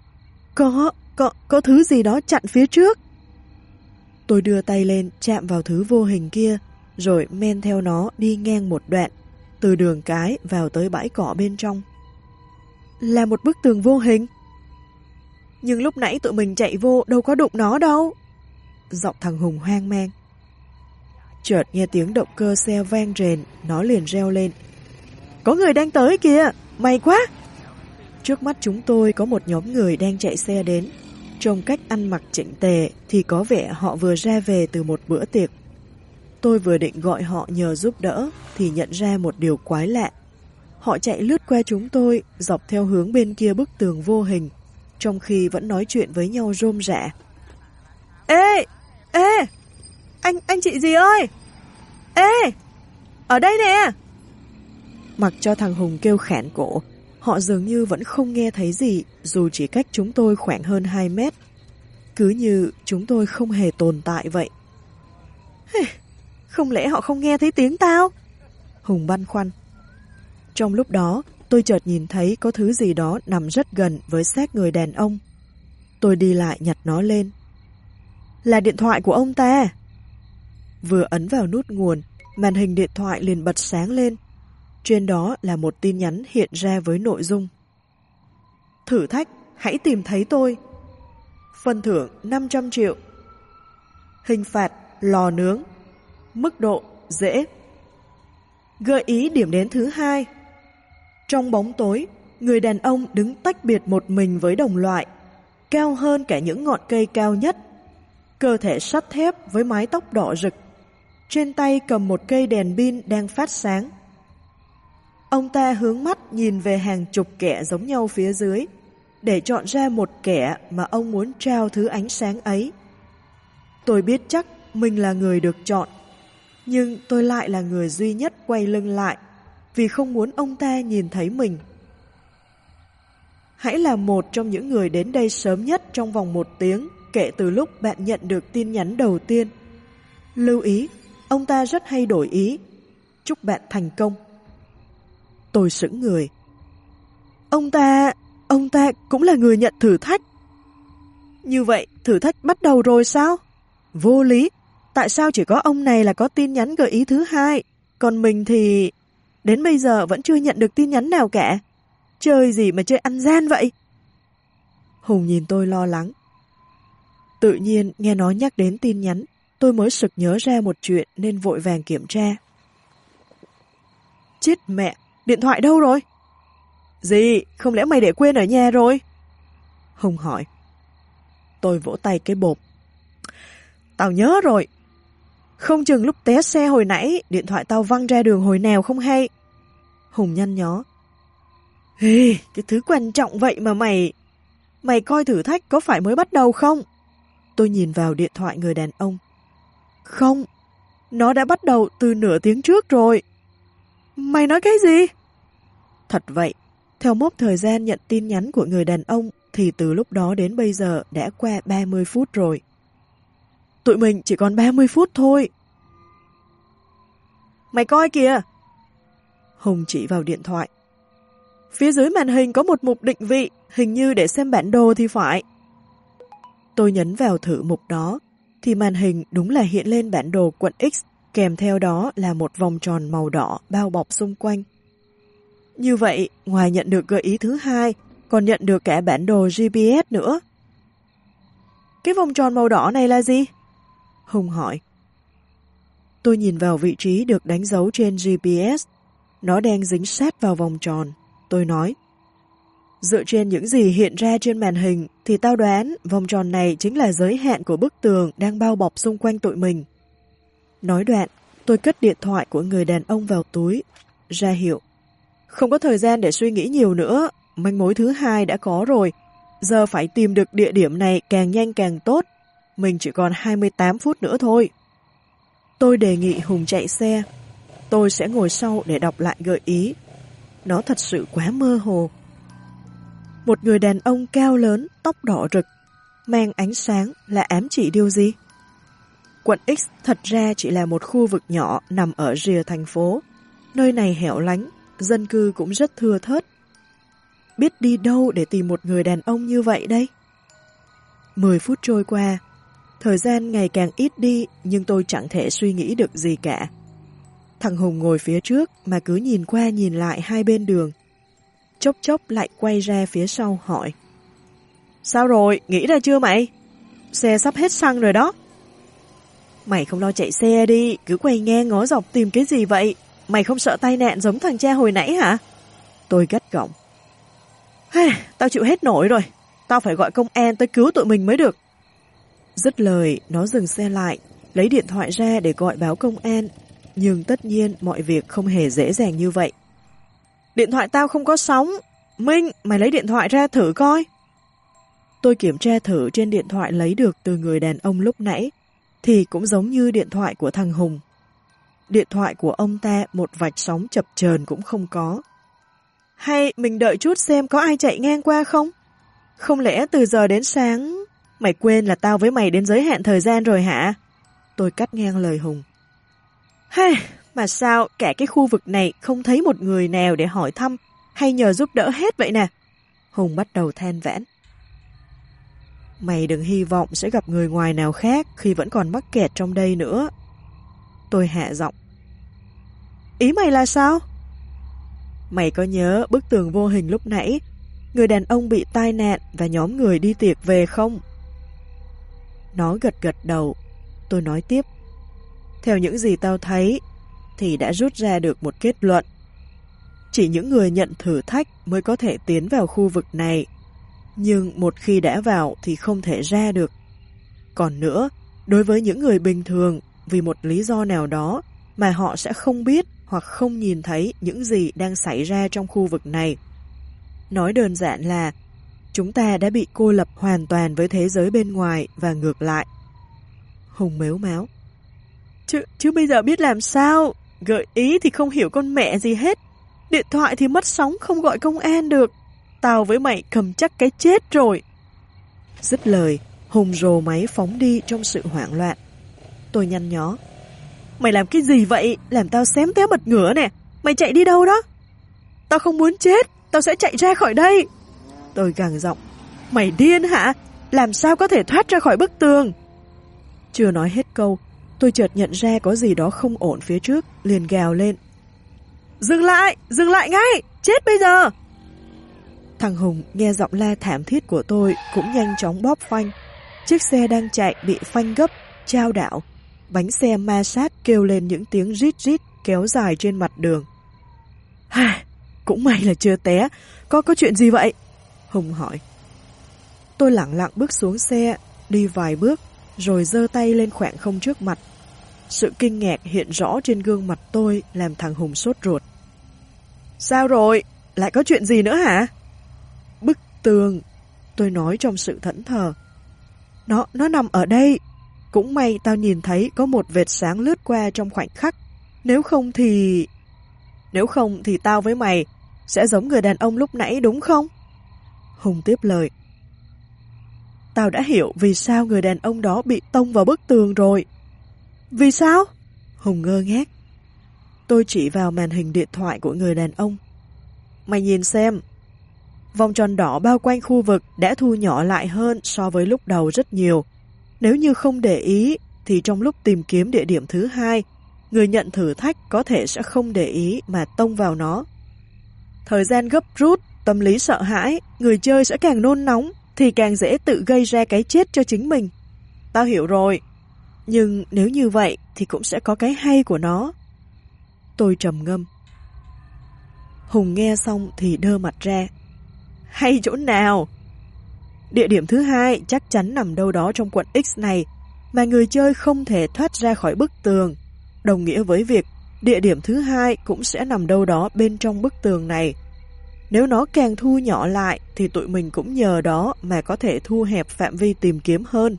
Có thứ gì đó chặn phía trước. Tôi đưa tay lên chạm vào thứ vô hình kia, rồi men theo nó đi ngang một đoạn, từ đường cái vào tới bãi cỏ bên trong. Là một bức tường vô hình. Nhưng lúc nãy tụi mình chạy vô đâu có đụng nó đâu. Giọng thằng Hùng hoang mang. Chợt nghe tiếng động cơ xe vang rền, nó liền reo lên. Có người đang tới kìa, may quá. Trước mắt chúng tôi có một nhóm người đang chạy xe đến. Trông cách ăn mặc chỉnh tề thì có vẻ họ vừa ra về từ một bữa tiệc. Tôi vừa định gọi họ nhờ giúp đỡ thì nhận ra một điều quái lạ. Họ chạy lướt qua chúng tôi dọc theo hướng bên kia bức tường vô hình, trong khi vẫn nói chuyện với nhau rôm rả. Ê! Ê! Anh chị gì ơi! Ê! Ở đây nè! Mặc cho thằng Hùng kêu khản cổ, họ dường như vẫn không nghe thấy gì dù chỉ cách chúng tôi khoảng hơn 2 mét. Cứ như chúng tôi không hề tồn tại vậy. Không lẽ họ không nghe thấy tiếng tao? Hùng băn khoăn. Trong lúc đó, tôi chợt nhìn thấy có thứ gì đó nằm rất gần với xác người đàn ông. Tôi đi lại nhặt nó lên. Là điện thoại của ông ta. Vừa ấn vào nút nguồn, màn hình điện thoại liền bật sáng lên. Trên đó là một tin nhắn hiện ra với nội dung. Thử thách, hãy tìm thấy tôi. Phần thưởng 500 triệu. Hình phạt, lò nướng. Mức độ, dễ. Gợi ý điểm đến thứ 2. Trong bóng tối, người đàn ông đứng tách biệt một mình với đồng loại, cao hơn cả những ngọn cây cao nhất. Cơ thể sắt thép với mái tóc đỏ rực. Trên tay cầm một cây đèn pin đang phát sáng. Ông ta hướng mắt nhìn về hàng chục kẻ giống nhau phía dưới, để chọn ra một kẻ mà ông muốn trao thứ ánh sáng ấy. Tôi biết chắc mình là người được chọn, nhưng tôi lại là người duy nhất quay lưng lại, vì không muốn ông ta nhìn thấy mình. Hãy là một trong những người đến đây sớm nhất trong vòng 1 tiếng kể từ lúc bạn nhận được tin nhắn đầu tiên. Lưu ý, ông ta rất hay đổi ý. Chúc bạn thành công. Tôi sững người. Ông ta cũng là người nhận thử thách. Như vậy, thử thách bắt đầu rồi sao? Vô lý, tại sao chỉ có ông này là có tin nhắn gợi ý thứ 2, còn mình thì... Đến bây giờ vẫn chưa nhận được tin nhắn nào cả. Chơi gì mà chơi ăn gian vậy? Hùng nhìn tôi lo lắng. Tự nhiên nghe nó nhắc đến tin nhắn, tôi mới sực nhớ ra một chuyện nên vội vàng kiểm tra. Chết mẹ, điện thoại đâu rồi? Gì, không lẽ mày để quên ở nhà rồi? Hùng hỏi. Tôi vỗ tay cái bộp. Tao nhớ rồi. Không chừng lúc té xe hồi nãy, điện thoại tao văng ra đường hồi nào không hay. Hùng nhăn nhó. Ê, cái thứ quan trọng vậy mà mày coi thử thách có phải mới bắt đầu không? Tôi nhìn vào điện thoại người đàn ông. Không, nó đã bắt đầu từ nửa tiếng trước rồi. Mày nói cái gì? Thật vậy, theo mốc thời gian nhận tin nhắn của người đàn ông thì từ lúc đó đến bây giờ đã qua 30 phút rồi. Tụi mình chỉ còn 30 phút thôi. Mày coi kìa. Hùng chỉ vào điện thoại. Phía dưới màn hình có một mục định vị, hình như để xem bản đồ thì phải. Tôi nhấn vào thử mục đó, thì màn hình đúng là hiện lên bản đồ quận X, kèm theo đó là một vòng tròn màu đỏ bao bọc xung quanh. Như vậy, ngoài nhận được gợi ý thứ 2, còn nhận được cả bản đồ GPS nữa. Cái vòng tròn màu đỏ này là gì? Hùng hỏi. Tôi nhìn vào vị trí được đánh dấu trên GPS. Nó đang dính sát vào vòng tròn. Tôi nói. Dựa trên những gì hiện ra trên màn hình thì tao đoán vòng tròn này chính là giới hạn của bức tường đang bao bọc xung quanh tụi mình. Nói đoạn, tôi cất điện thoại của người đàn ông vào túi, ra hiệu. Không có thời gian để suy nghĩ nhiều nữa, manh mối thứ 2 đã có rồi. Giờ phải tìm được địa điểm này càng nhanh càng tốt. Mình chỉ còn 28 phút nữa thôi. Tôi đề nghị Hùng chạy xe. Tôi sẽ ngồi sau để đọc lại gợi ý. Nó thật sự quá mơ hồ. Một người đàn ông cao lớn, tóc đỏ rực, mang ánh sáng là ám chỉ điều gì? Quận X thật ra chỉ là một khu vực nhỏ nằm ở rìa thành phố. Nơi này hẻo lánh, dân cư cũng rất thưa thớt. Biết đi đâu để tìm một người đàn ông như vậy đây? 10 phút trôi qua, thời gian ngày càng ít đi nhưng tôi chẳng thể suy nghĩ được gì cả. Thằng Hùng ngồi phía trước mà cứ nhìn qua nhìn lại hai bên đường. Chốc chốc lại quay ra phía sau hỏi. Sao rồi, nghĩ ra chưa mày? Xe sắp hết xăng rồi đó. Mày không lo chạy xe đi, cứ quay ngang ngó dọc tìm cái gì vậy? Mày không sợ tai nạn giống thằng cha hồi nãy hả? Tôi gắt gỏng. Tao chịu hết nổi rồi, tao phải gọi công an tới cứu tụi mình mới được. Dứt lời, nó dừng xe lại, lấy điện thoại ra để gọi báo công an. Nhưng tất nhiên mọi việc không hề dễ dàng như vậy. Điện thoại tao không có sóng. Minh, mày lấy điện thoại ra thử coi. Tôi kiểm tra thử trên điện thoại lấy được từ người đàn ông lúc nãy, thì cũng giống như điện thoại của thằng Hùng. Điện thoại của ông ta một vạch sóng chập chờn cũng không có. Hay mình đợi chút xem có ai chạy ngang qua không? Không lẽ từ giờ đến sáng... Mày quên là tao với mày đến giới hạn thời gian rồi hả? Tôi cắt ngang lời Hùng. Mà sao cả cái khu vực này không thấy một người nào để hỏi thăm hay nhờ giúp đỡ hết vậy nè? Hùng bắt đầu than vãn. Mày đừng hy vọng sẽ gặp người ngoài nào khác khi vẫn còn mắc kẹt trong đây nữa. Tôi hạ giọng. Ý mày là sao? Mày có nhớ bức tường vô hình lúc nãy, người đàn ông bị tai nạn và nhóm người đi tiệc về không? Nó gật gật đầu. Tôi nói tiếp. Theo những gì tao thấy, thì đã rút ra được một kết luận. Chỉ những người nhận thử thách mới có thể tiến vào khu vực này. Nhưng một khi đã vào thì không thể ra được. Còn nữa, đối với những người bình thường, vì một lý do nào đó mà họ sẽ không biết hoặc không nhìn thấy những gì đang xảy ra trong khu vực này. Nói đơn giản là chúng ta đã bị cô lập hoàn toàn với thế giới bên ngoài và ngược lại. Hùng mếu máo. Chứ bây giờ biết làm sao? Gợi ý thì không hiểu con mẹ gì hết. Điện thoại thì mất sóng không gọi công an được. Tao với mày cầm chắc cái chết rồi. Dứt lời, Hùng rồ máy phóng đi trong sự hoảng loạn. Tôi nhăn nhó. Mày làm cái gì vậy? Làm tao xém té bật ngửa nè. Mày chạy đi đâu đó? Tao không muốn chết. Tao sẽ chạy ra khỏi đây. Tôi gằn giọng. Mày điên hả? Làm sao có thể thoát ra khỏi bức tường? Chưa nói hết câu, tôi chợt nhận ra có gì đó không ổn phía trước, liền gào lên. Dừng lại ngay, chết bây giờ. Thằng Hùng nghe giọng la thảm thiết của tôi cũng nhanh chóng bóp phanh. Chiếc xe đang chạy bị phanh gấp, chao đảo. Bánh xe ma sát kêu lên những tiếng rít rít kéo dài trên mặt đường. Cũng may là chưa té. Có chuyện gì vậy? Hùng hỏi. Tôi lẳng lặng bước xuống xe, đi vài bước, rồi giơ tay lên khoảng không trước mặt. Sự kinh ngạc hiện rõ trên gương mặt tôi làm thằng Hùng sốt ruột. Sao rồi? Lại có chuyện gì nữa hả? Bức tường, tôi nói trong sự thẫn thờ. Nó nằm ở đây. Cũng may tao nhìn thấy có một vệt sáng lướt qua trong khoảnh khắc. Nếu không thì tao với mày sẽ giống người đàn ông lúc nãy đúng không? Hùng tiếp lời. Tao đã hiểu vì sao người đàn ông đó bị tông vào bức tường rồi. Vì sao? Hùng ngơ ngác. Tôi chỉ vào màn hình điện thoại của người đàn ông. Mày nhìn xem. Vòng tròn đỏ bao quanh khu vực đã thu nhỏ lại hơn so với lúc đầu rất nhiều. Nếu như không để ý, thì trong lúc tìm kiếm địa điểm thứ hai, người nhận thử thách có thể sẽ không để ý mà tông vào nó. Thời gian gấp rút, tâm lý sợ hãi, người chơi sẽ càng nôn nóng, thì càng dễ tự gây ra cái chết cho chính mình. Tao hiểu rồi. Nhưng nếu như vậy thì cũng sẽ có cái hay của nó. Tôi trầm ngâm. Hùng nghe xong thì đơ mặt ra. Hay chỗ nào? Địa điểm thứ hai chắc chắn nằm đâu đó trong quận X này, mà người chơi không thể thoát ra khỏi bức tường. Đồng nghĩa với việc địa điểm thứ hai cũng sẽ nằm đâu đó bên trong bức tường này. Nếu nó càng thu nhỏ lại thì tụi mình cũng nhờ đó mà có thể thu hẹp phạm vi tìm kiếm hơn.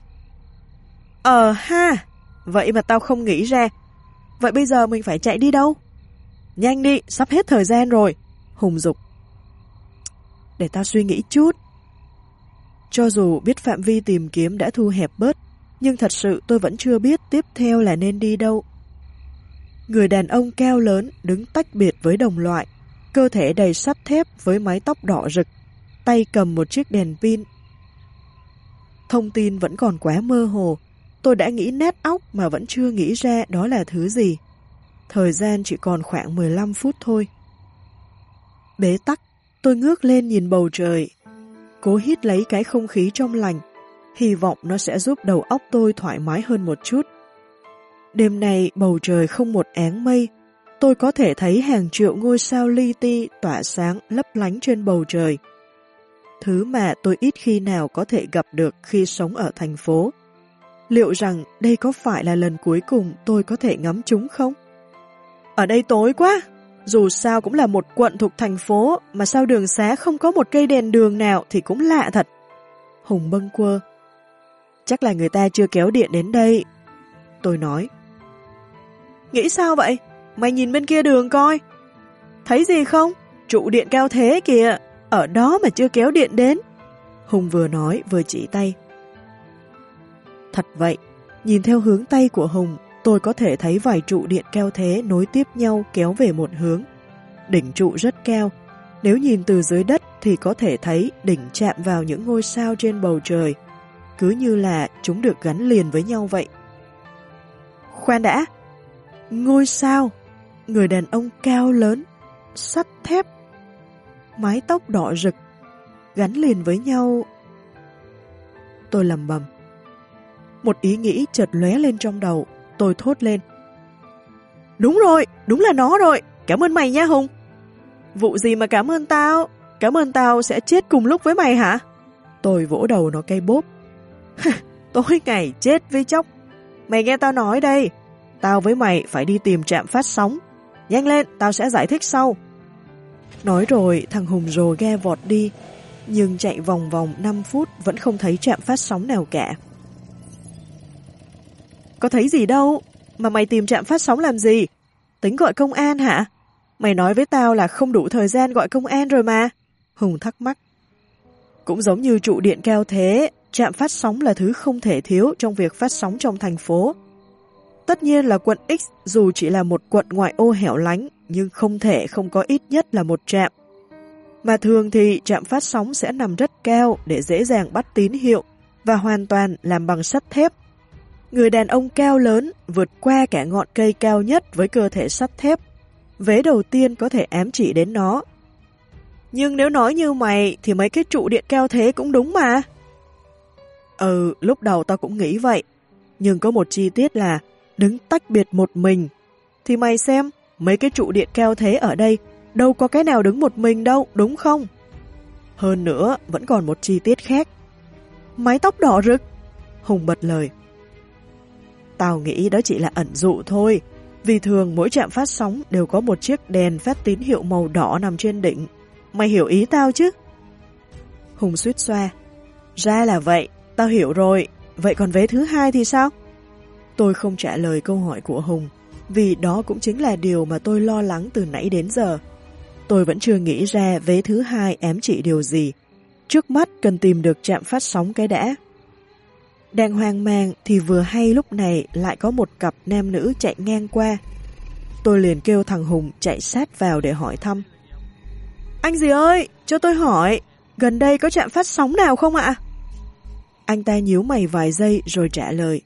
Vậy mà tao không nghĩ ra. Vậy bây giờ mình phải chạy đi đâu? Nhanh đi, sắp hết thời gian rồi. Hùng giục. Để tao suy nghĩ chút. Cho dù biết phạm vi tìm kiếm đã thu hẹp bớt, nhưng thật sự tôi vẫn chưa biết tiếp theo là nên đi đâu. Người đàn ông cao lớn đứng tách biệt với đồng loại, cơ thể đầy sắt thép với mái tóc đỏ rực, tay cầm một chiếc đèn pin. Thông tin vẫn còn quá mơ hồ, tôi đã nghĩ nát óc mà vẫn chưa nghĩ ra đó là thứ gì. Thời gian chỉ còn khoảng 15 phút thôi. Bế tắc, tôi ngước lên nhìn bầu trời, cố hít lấy cái không khí trong lành, hy vọng nó sẽ giúp đầu óc tôi thoải mái hơn một chút. Đêm nay bầu trời không một áng mây, tôi có thể thấy hàng triệu ngôi sao li ti tỏa sáng lấp lánh trên bầu trời. Thứ mà tôi ít khi nào có thể gặp được khi sống ở thành phố. Liệu rằng đây có phải là lần cuối cùng tôi có thể ngắm chúng không? Ở đây tối quá, dù sao cũng là một quận thuộc thành phố mà sao đường xá không có một cây đèn đường nào thì cũng lạ thật. Hùng bâng quơ. Chắc là người ta chưa kéo điện đến đây. Tôi nói. Nghĩ sao vậy? Mày nhìn bên kia đường coi. Thấy gì không? Trụ điện cao thế kìa, ở đó mà chưa kéo điện đến. Hùng vừa nói vừa chỉ tay. Thật vậy, nhìn theo hướng tay của Hùng, tôi có thể thấy vài trụ điện cao thế nối tiếp nhau kéo về một hướng. Đỉnh trụ rất cao, nếu nhìn từ dưới đất thì có thể thấy đỉnh chạm vào những ngôi sao trên bầu trời, cứ như là chúng được gắn liền với nhau vậy. Khoan đã, ngôi sao, người đàn ông cao lớn, sắt thép, mái tóc đỏ rực, gắn liền với nhau. Tôi lẩm bẩm. Một ý nghĩ chợt lóe lên trong đầu, tôi thốt lên. Đúng rồi, đúng là nó rồi, cảm ơn mày nha Hùng. Vụ gì mà cảm ơn tao? Cảm ơn tao sẽ chết cùng lúc với mày hả? Tôi vỗ đầu nó cây bốp. Tối ngày chết với chóc. Mày nghe tao nói đây, tao với mày phải đi tìm trạm phát sóng. Nhanh lên, tao sẽ giải thích sau. Nói rồi thằng Hùng rồ ga vọt đi, nhưng chạy vòng vòng 5 phút vẫn không thấy trạm phát sóng nào cả. Có thấy gì đâu, mà mày tìm trạm phát sóng làm gì? Tính gọi công an hả? Mày nói với tao là không đủ thời gian gọi công an rồi mà. Hùng thắc mắc. Cũng giống như trụ điện cao thế, trạm phát sóng là thứ không thể thiếu trong việc phát sóng trong thành phố. Tất nhiên là quận X dù chỉ là một quận ngoại ô hẻo lánh, nhưng không thể không có ít nhất là một trạm. Mà thường thì trạm phát sóng sẽ nằm rất cao để dễ dàng bắt tín hiệu và hoàn toàn làm bằng sắt thép. Người đàn ông cao lớn vượt qua cả ngọn cây cao nhất với cơ thể sắt thép. Vế đầu tiên có thể ám chỉ đến nó. Nhưng nếu nói như mày thì mấy cái trụ điện cao thế cũng đúng mà. Lúc đầu tao cũng nghĩ vậy. Nhưng có một chi tiết là đứng tách biệt một mình. Thì mày xem, mấy cái trụ điện cao thế ở đây đâu có cái nào đứng một mình đâu, đúng không? Hơn nữa, vẫn còn một chi tiết khác. Mái tóc đỏ rực. Hùng bật lời. Tao nghĩ đó chỉ là ẩn dụ thôi, vì thường mỗi trạm phát sóng đều có một chiếc đèn phát tín hiệu màu đỏ nằm trên đỉnh. Mày hiểu ý tao chứ? Hùng suýt xoa. Ra là vậy, tao hiểu rồi. Vậy còn vế thứ hai thì sao? Tôi không trả lời câu hỏi của Hùng, vì đó cũng chính là điều mà tôi lo lắng từ nãy đến giờ. Tôi vẫn chưa nghĩ ra vế thứ hai ám chỉ điều gì. Trước mắt cần tìm được trạm phát sóng cái đã. Đang hoang mang thì vừa hay lúc này lại có một cặp nam nữ chạy ngang qua. Tôi liền kêu thằng Hùng chạy sát vào để hỏi thăm. Anh gì ơi, cho tôi hỏi, gần đây có trạm phát sóng nào không ạ? Anh ta nhíu mày vài giây rồi trả lời.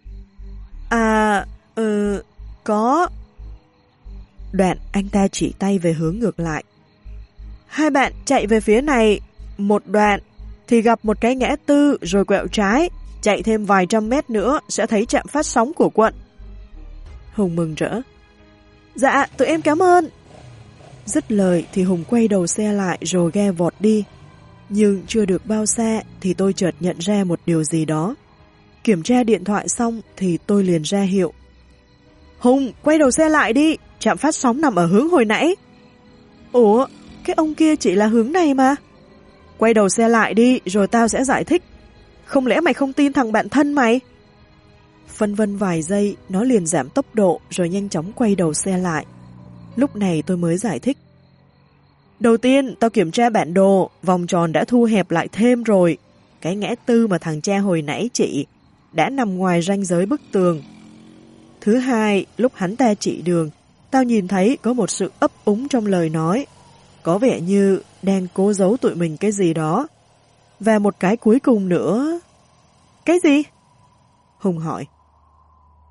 Có. Đoạn anh ta chỉ tay về hướng ngược lại. Hai bạn chạy về phía này một đoạn thì gặp một cái ngã tư rồi quẹo trái. Chạy thêm vài trăm mét nữa sẽ thấy trạm phát sóng của quận. Hùng mừng rỡ. Dạ, tụi em cảm ơn. Dứt lời thì Hùng quay đầu xe lại rồi ga vọt đi. Nhưng chưa được bao xa thì tôi chợt nhận ra một điều gì đó. Kiểm tra điện thoại xong thì tôi liền ra hiệu. Hùng, quay đầu xe lại đi, trạm phát sóng nằm ở hướng hồi nãy. Ủa, cái ông kia chỉ là hướng này mà. Quay đầu xe lại đi rồi tao sẽ giải thích. Không lẽ mày không tin thằng bạn thân mày? Phân vân vài giây, nó liền giảm tốc độ rồi nhanh chóng quay đầu xe lại. Lúc này tôi mới giải thích. Đầu tiên, tao kiểm tra bản đồ, vòng tròn đã thu hẹp lại thêm rồi. Cái ngã tư mà thằng cha hồi nãy chỉ đã nằm ngoài ranh giới bức tường. Thứ hai, lúc hắn ta chỉ đường, tao nhìn thấy có một sự ấp úng trong lời nói. Có vẻ như đang cố giấu tụi mình cái gì đó. Và một cái cuối cùng nữa. Cái gì? Hùng hỏi.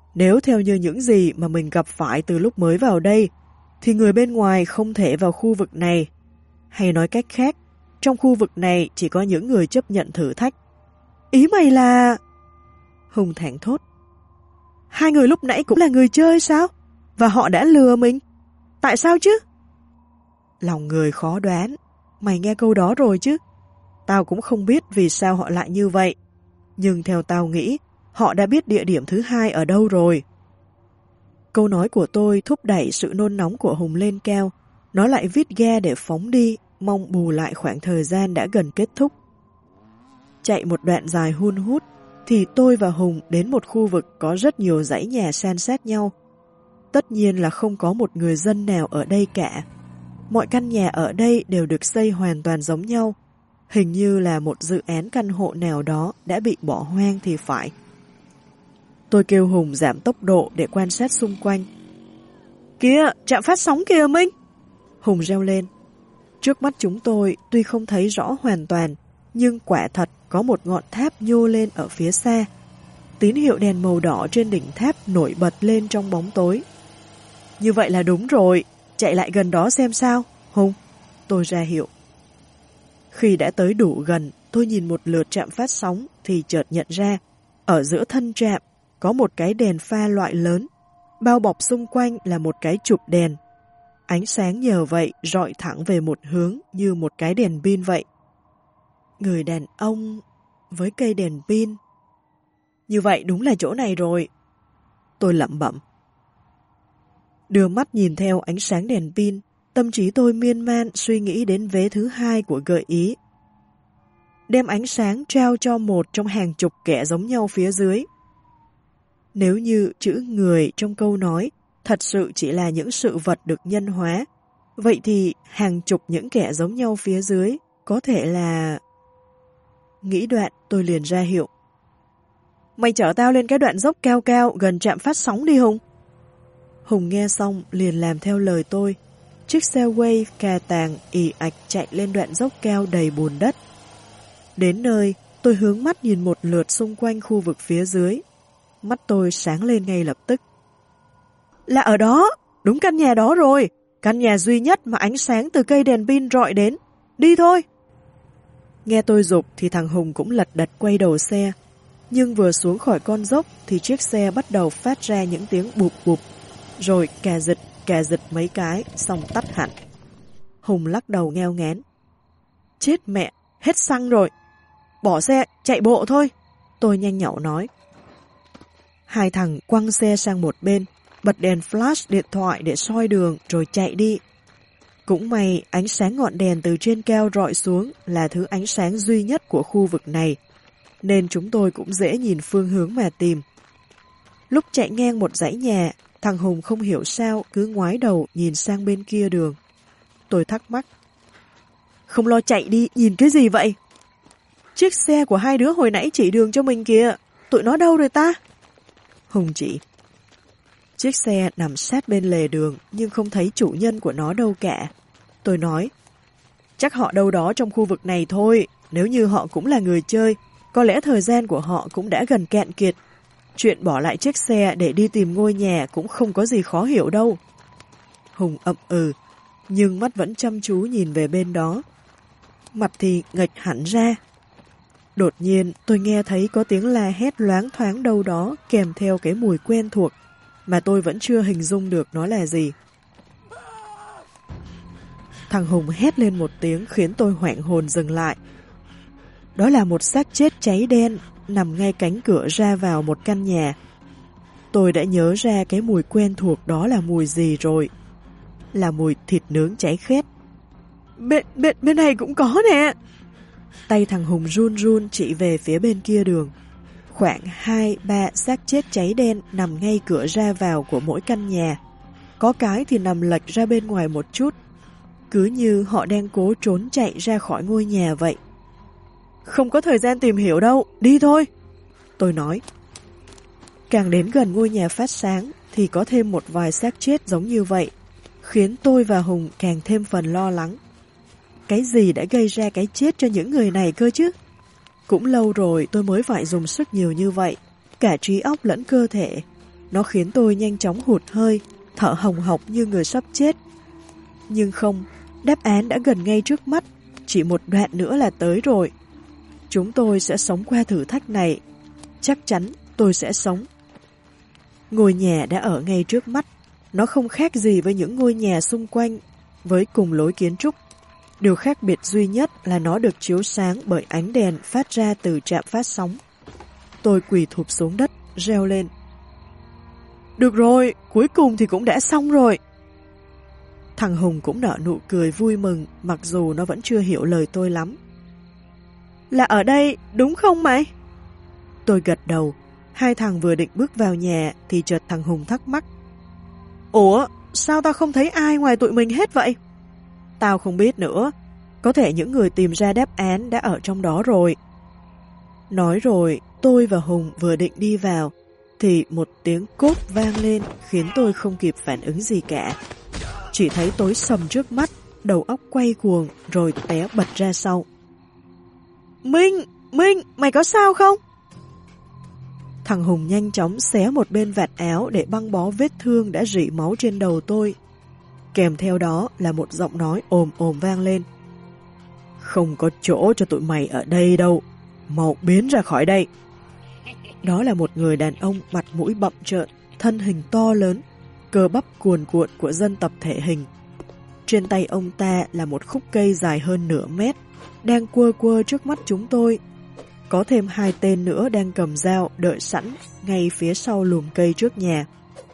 Nếu theo như những gì mà mình gặp phải từ lúc mới vào đây, thì người bên ngoài không thể vào khu vực này. Hay nói cách khác, trong khu vực này chỉ có những người chấp nhận thử thách. Ý mày là... Hùng thảng thốt. Hai người lúc nãy cũng là người chơi sao? Và họ đã lừa mình? Tại sao chứ? Lòng người khó đoán. Mày nghe câu đó rồi chứ? Tao cũng không biết vì sao họ lại như vậy. Nhưng theo tao nghĩ, họ đã biết địa điểm thứ hai ở đâu rồi. Câu nói của tôi thúc đẩy sự nôn nóng của Hùng lên cao. Nó lại vít ga để phóng đi, mong bù lại khoảng thời gian đã gần kết thúc. Chạy một đoạn dài hun hút, thì tôi và Hùng đến một khu vực có rất nhiều dãy nhà san sát nhau. Tất nhiên là không có một người dân nào ở đây cả. Mọi căn nhà ở đây đều được xây hoàn toàn giống nhau. Hình như là một dự án căn hộ nào đó đã bị bỏ hoang thì phải. Tôi kêu Hùng giảm tốc độ để quan sát xung quanh. Kìa, trạm phát sóng kìa Minh! Hùng reo lên. Trước mắt chúng tôi tuy không thấy rõ hoàn toàn, nhưng quả thật có một ngọn tháp nhô lên ở phía xa. Tín hiệu đèn màu đỏ trên đỉnh tháp nổi bật lên trong bóng tối. Như vậy là đúng rồi, chạy lại gần đó xem sao, Hùng. Tôi ra hiệu. Khi đã tới đủ gần, tôi nhìn một lượt trạm phát sóng thì chợt nhận ra, ở giữa thân trạm có một cái đèn pha loại lớn, bao bọc xung quanh là một cái chụp đèn. Ánh sáng nhờ vậy rọi thẳng về một hướng như một cái đèn pin vậy. Người đàn ông với cây đèn pin. Như vậy đúng là chỗ này rồi. Tôi lẩm bẩm. Đưa mắt nhìn theo ánh sáng đèn pin, tâm trí tôi miên man suy nghĩ đến vế thứ hai của gợi ý. Đem ánh sáng trao cho một trong hàng chục kẻ giống nhau phía dưới. Nếu như chữ người trong câu nói thật sự chỉ là những sự vật được nhân hóa, vậy thì hàng chục những kẻ giống nhau phía dưới có thể là... Nghĩ đoạn tôi liền ra hiệu. Mày chở tao lên cái đoạn dốc cao cao gần trạm phát sóng đi Hùng. Hùng nghe xong liền làm theo lời tôi. Chiếc xe Wave cà tàng ì ạch chạy lên đoạn dốc cao đầy bùn đất. Đến nơi, tôi hướng mắt nhìn một lượt xung quanh khu vực phía dưới. Mắt tôi sáng lên ngay lập tức. Là ở đó, đúng căn nhà đó rồi. Căn nhà duy nhất mà ánh sáng từ cây đèn pin rọi đến. Đi thôi. Nghe tôi giục thì thằng Hùng cũng lật đật quay đầu xe. Nhưng vừa xuống khỏi con dốc thì chiếc xe bắt đầu phát ra những tiếng bụp bụp. Rồi cà giật mấy cái, xong tắt hẳn. Hùng lắc đầu ngheo ngán. Chết mẹ, hết xăng rồi. Bỏ xe, chạy bộ thôi. Tôi nhanh nhảu nói. Hai thằng quăng xe sang một bên, bật đèn flash điện thoại để soi đường rồi chạy đi. Cũng may ánh sáng ngọn đèn từ trên cao rọi xuống là thứ ánh sáng duy nhất của khu vực này, nên chúng tôi cũng dễ nhìn phương hướng mà tìm. Lúc chạy ngang một dãy nhà, thằng Hùng không hiểu sao cứ ngoái đầu nhìn sang bên kia đường. Tôi thắc mắc. Không lo chạy đi, nhìn cái gì vậy? Chiếc xe của hai đứa hồi nãy chỉ đường cho mình kìa, tụi nó đâu rồi ta? Hùng chỉ. Chiếc xe nằm sát bên lề đường nhưng không thấy chủ nhân của nó đâu cả. Tôi nói, chắc họ đâu đó trong khu vực này thôi, nếu như họ cũng là người chơi, có lẽ thời gian của họ cũng đã gần cạn kiệt. Chuyện bỏ lại chiếc xe để đi tìm ngôi nhà cũng không có gì khó hiểu đâu. Hùng ậm ừ, nhưng mắt vẫn chăm chú nhìn về bên đó. Mặt thì nghệch hẳn ra. Đột nhiên tôi nghe thấy có tiếng la hét loáng thoáng đâu đó kèm theo cái mùi quen thuộc mà tôi vẫn chưa hình dung được nó là gì. Thằng Hùng hét lên một tiếng khiến tôi hoảng hồn dừng lại. Đó là một xác chết cháy đen nằm ngay cánh cửa ra vào một căn nhà. Tôi đã nhớ ra cái mùi quen thuộc đó là mùi gì rồi. Là mùi thịt nướng cháy khét. Bên này cũng có nè. Tay thằng Hùng run run chỉ về phía bên kia đường. Khoảng 2-3 xác chết cháy đen nằm ngay cửa ra vào của mỗi căn nhà. Có cái thì nằm lệch ra bên ngoài một chút. Cứ như họ đang cố trốn chạy ra khỏi ngôi nhà vậy. Không có thời gian tìm hiểu đâu, đi thôi. Tôi nói. Càng đến gần ngôi nhà phát sáng thì có thêm một vài xác chết giống như vậy, khiến tôi và Hùng càng thêm phần lo lắng. Cái gì đã gây ra cái chết cho những người này cơ chứ? Cũng lâu rồi tôi mới phải dùng sức nhiều như vậy, cả trí óc lẫn cơ thể. Nó khiến tôi nhanh chóng hụt hơi, thở hồng hộc như người sắp chết. Nhưng không, đáp án đã gần ngay trước mắt, chỉ một đoạn nữa là tới rồi. Chúng tôi sẽ sống qua thử thách này. Chắc chắn tôi sẽ sống. Ngôi nhà đã ở ngay trước mắt. Nó không khác gì với những ngôi nhà xung quanh, với cùng lối kiến trúc. Điều khác biệt duy nhất là nó được chiếu sáng bởi ánh đèn phát ra từ trạm phát sóng. Tôi quỳ thụp xuống đất, reo lên. Được rồi, cuối cùng thì cũng đã xong rồi. Thằng Hùng cũng nở nụ cười vui mừng, mặc dù nó vẫn chưa hiểu lời tôi lắm. Là ở đây, đúng không mày? Tôi gật đầu. Hai thằng vừa định bước vào nhà thì chợt thằng Hùng thắc mắc. Ủa, sao tao không thấy ai ngoài tụi mình hết vậy? Tao không biết nữa. Có thể những người tìm ra đáp án đã ở trong đó rồi. Nói rồi, tôi và Hùng vừa định đi vào, thì một tiếng cốp vang lên khiến tôi không kịp phản ứng gì cả. Chỉ thấy tối sầm trước mắt, đầu óc quay cuồng rồi té bật ra sau. Minh, mày có sao không? Thằng Hùng nhanh chóng xé một bên vạt áo để băng bó vết thương đã rỉ máu trên đầu tôi. Kèm theo đó là một giọng nói ồm ồm vang lên. Không có chỗ cho tụi mày ở đây đâu, mau biến ra khỏi đây. Đó là một người đàn ông mặt mũi bặm trợn, thân hình to lớn, cơ bắp cuồn cuộn của dân tập thể hình. Trên tay ông ta là một khúc cây dài hơn nửa mét, đang quơ quơ trước mắt chúng tôi. Có thêm hai tên nữa đang cầm dao đợi sẵn ngay phía sau lùm cây trước nhà.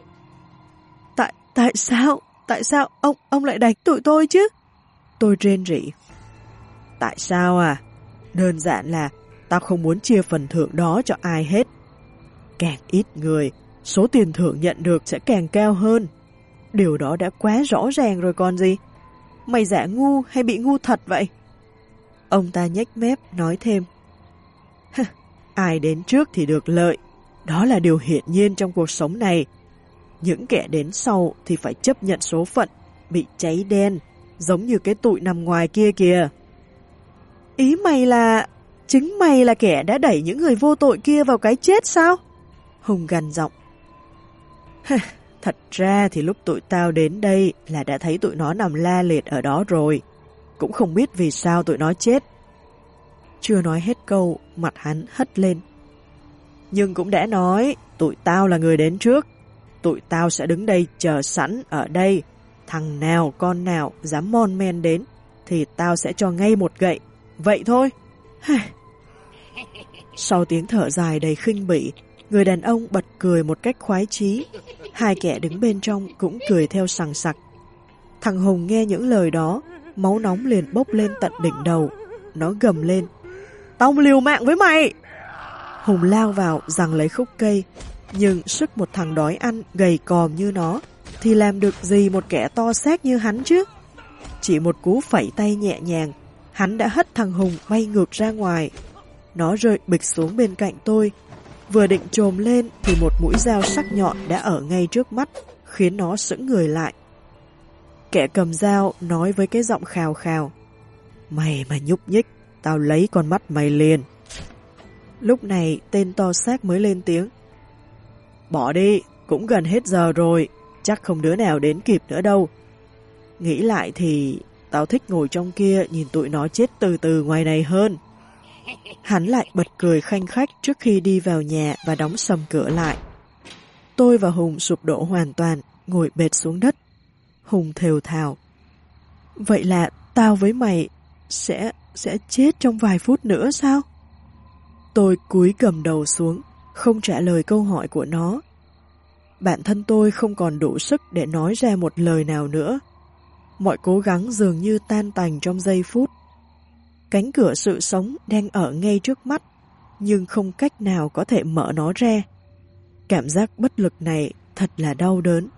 Tại sao ông lại đánh tụi tôi chứ? Tôi rên rỉ. Tại sao à? Đơn giản là tao không muốn chia phần thưởng đó cho ai hết. Càng ít người, số tiền thưởng nhận được sẽ càng cao hơn. Điều đó đã quá rõ ràng rồi còn gì. Mày giả ngu hay bị ngu thật vậy? Ông ta nhếch mép nói thêm. Ai đến trước thì được lợi. Đó là điều hiển nhiên trong cuộc sống này. Những kẻ đến sau thì phải chấp nhận số phận, bị cháy đen, giống như cái tụi nằm ngoài kia kìa. Ý mày là... chính mày là kẻ đã đẩy những người vô tội kia vào cái chết sao? Hùng gằn giọng. Thật ra thì lúc tụi tao đến đây là đã thấy tụi nó nằm la liệt ở đó rồi. Cũng không biết vì sao tụi nó chết. Chưa nói hết câu, mặt hắn hất lên. Nhưng cũng đã nói, tụi tao là người đến trước. Tụi tao sẽ đứng đây chờ sẵn ở đây. Thằng nào con nào dám mon men đến thì tao sẽ cho ngay một gậy. Vậy thôi. Sau tiếng thở dài đầy khinh bỉ, người đàn ông bật cười một cách khoái chí. Hai kẻ đứng bên trong cũng cười theo sằng sặc. Thằng Hùng nghe những lời đó, máu nóng liền bốc lên tận đỉnh đầu. Nó gầm lên. Tao liều mạng với mày! Hùng lao vào giằng lấy khúc cây. Nhưng sức một thằng đói ăn gầy còm như nó thì làm được gì một kẻ to xác như hắn chứ? Chỉ một cú phẩy tay nhẹ nhàng, hắn đã hất thằng Hùng bay ngược ra ngoài. Nó rơi bịch xuống bên cạnh tôi. Vừa định chồm lên thì một mũi dao sắc nhọn đã ở ngay trước mắt, khiến nó sững người lại. Kẻ cầm dao nói với cái giọng khào khào. Mày mà nhúc nhích, tao lấy con mắt mày liền. Lúc này tên to xác mới lên tiếng. Bỏ đi, cũng gần hết giờ rồi, chắc không đứa nào đến kịp nữa đâu. Nghĩ lại thì tao thích ngồi trong kia nhìn tụi nó chết từ từ ngoài này hơn. Hắn lại bật cười khanh khách trước khi đi vào nhà và đóng sầm cửa lại. Tôi và Hùng sụp đổ hoàn toàn, ngồi bệt xuống đất. Hùng thều thào. Vậy là tao với mày sẽ chết trong vài phút nữa sao? Tôi cúi gầm đầu xuống, không trả lời câu hỏi của nó. Bản thân tôi không còn đủ sức để nói ra một lời nào nữa. Mọi cố gắng dường như tan tành trong giây phút. Cánh cửa sự sống đang ở ngay trước mắt, nhưng không cách nào có thể mở nó ra. Cảm giác bất lực này thật là đau đớn.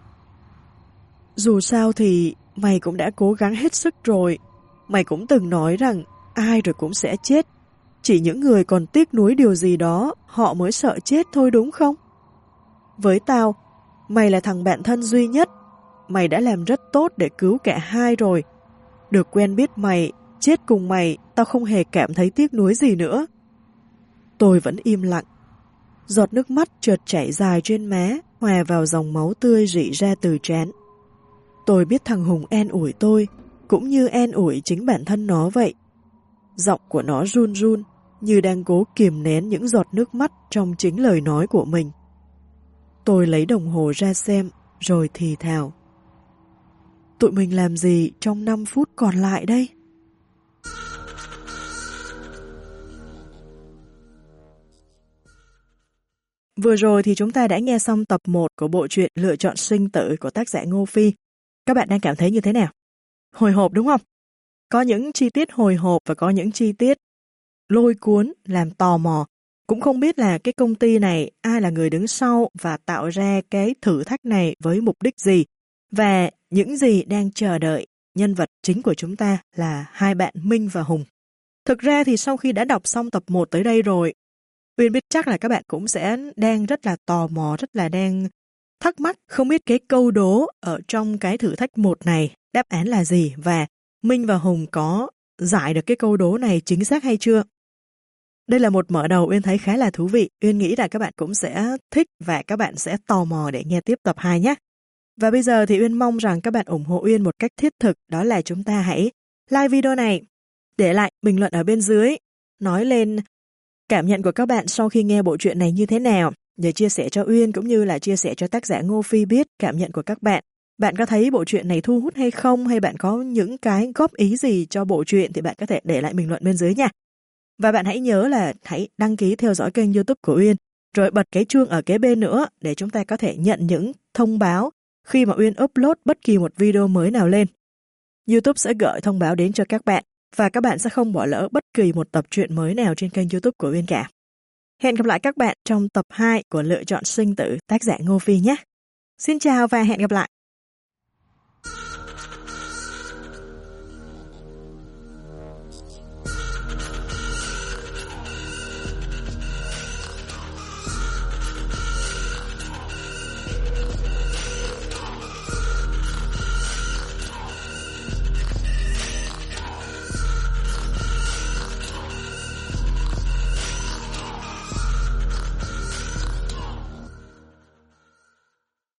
Dù sao thì mày cũng đã cố gắng hết sức rồi. Mày cũng từng nói rằng ai rồi cũng sẽ chết. Chỉ những người còn tiếc nuối điều gì đó, họ mới sợ chết thôi đúng không? Với tao, mày là thằng bạn thân duy nhất. Mày đã làm rất tốt để cứu cả hai rồi. Được quen biết mày, chết cùng mày, tao không hề cảm thấy tiếc nuối gì nữa. Tôi vẫn im lặng. Giọt nước mắt chợt chảy dài trên má, hòa vào dòng máu tươi rỉ ra từ trán. Tôi biết thằng Hùng an ủi tôi, cũng như an ủi chính bản thân nó vậy. Giọng của nó run run, như đang cố kìm nén những giọt nước mắt trong chính lời nói của mình. Tôi lấy đồng hồ ra xem, rồi thì thào. Tụi mình làm gì trong 5 phút còn lại đây? Vừa rồi thì chúng ta đã nghe xong tập 1 của bộ truyện Lựa chọn sinh tử của tác giả Ngô Phi. Các bạn đang cảm thấy như thế nào? Hồi hộp đúng không? Có những chi tiết hồi hộp và có những chi tiết lôi cuốn, làm tò mò. Cũng không biết là cái công ty này ai là người đứng sau và tạo ra cái thử thách này với mục đích gì và những gì đang chờ đợi nhân vật chính của chúng ta là hai bạn Minh và Hùng. Thực ra thì sau khi đã đọc xong tập 1 tới đây rồi, Uyên biết chắc là các bạn cũng sẽ đang rất là tò mò, rất là đang thắc mắc không biết cái câu đố ở trong cái thử thách 1 này đáp án là gì và Minh và Hùng có giải được cái câu đố này chính xác hay chưa. Đây là một mở đầu Uyên thấy khá là thú vị. Uyên nghĩ là các bạn cũng sẽ thích và các bạn sẽ tò mò để nghe tiếp tập 2 nhé. Và bây giờ thì Uyên mong rằng các bạn ủng hộ Uyên một cách thiết thực, đó là chúng ta hãy like video này, để lại bình luận ở bên dưới, nói lên cảm nhận của các bạn sau khi nghe bộ truyện này như thế nào, để chia sẻ cho Uyên cũng như là chia sẻ cho tác giả Ngô Phi biết cảm nhận của các bạn. Bạn có thấy bộ truyện này thu hút hay không, hay bạn có những cái góp ý gì cho bộ truyện thì bạn có thể để lại bình luận bên dưới nha. Và bạn hãy nhớ là hãy đăng ký theo dõi kênh YouTube của Uyên, rồi bật cái chuông ở kế bên nữa để chúng ta có thể nhận những thông báo khi mà Uyên upload bất kỳ một video mới nào lên. YouTube sẽ gửi thông báo đến cho các bạn và các bạn sẽ không bỏ lỡ bất kỳ một tập truyện mới nào trên kênh YouTube của Uyên cả. Hẹn gặp lại các bạn trong tập 2 của Lựa chọn sinh tử tác giả Ngô Phi nhé. Xin chào và hẹn gặp lại.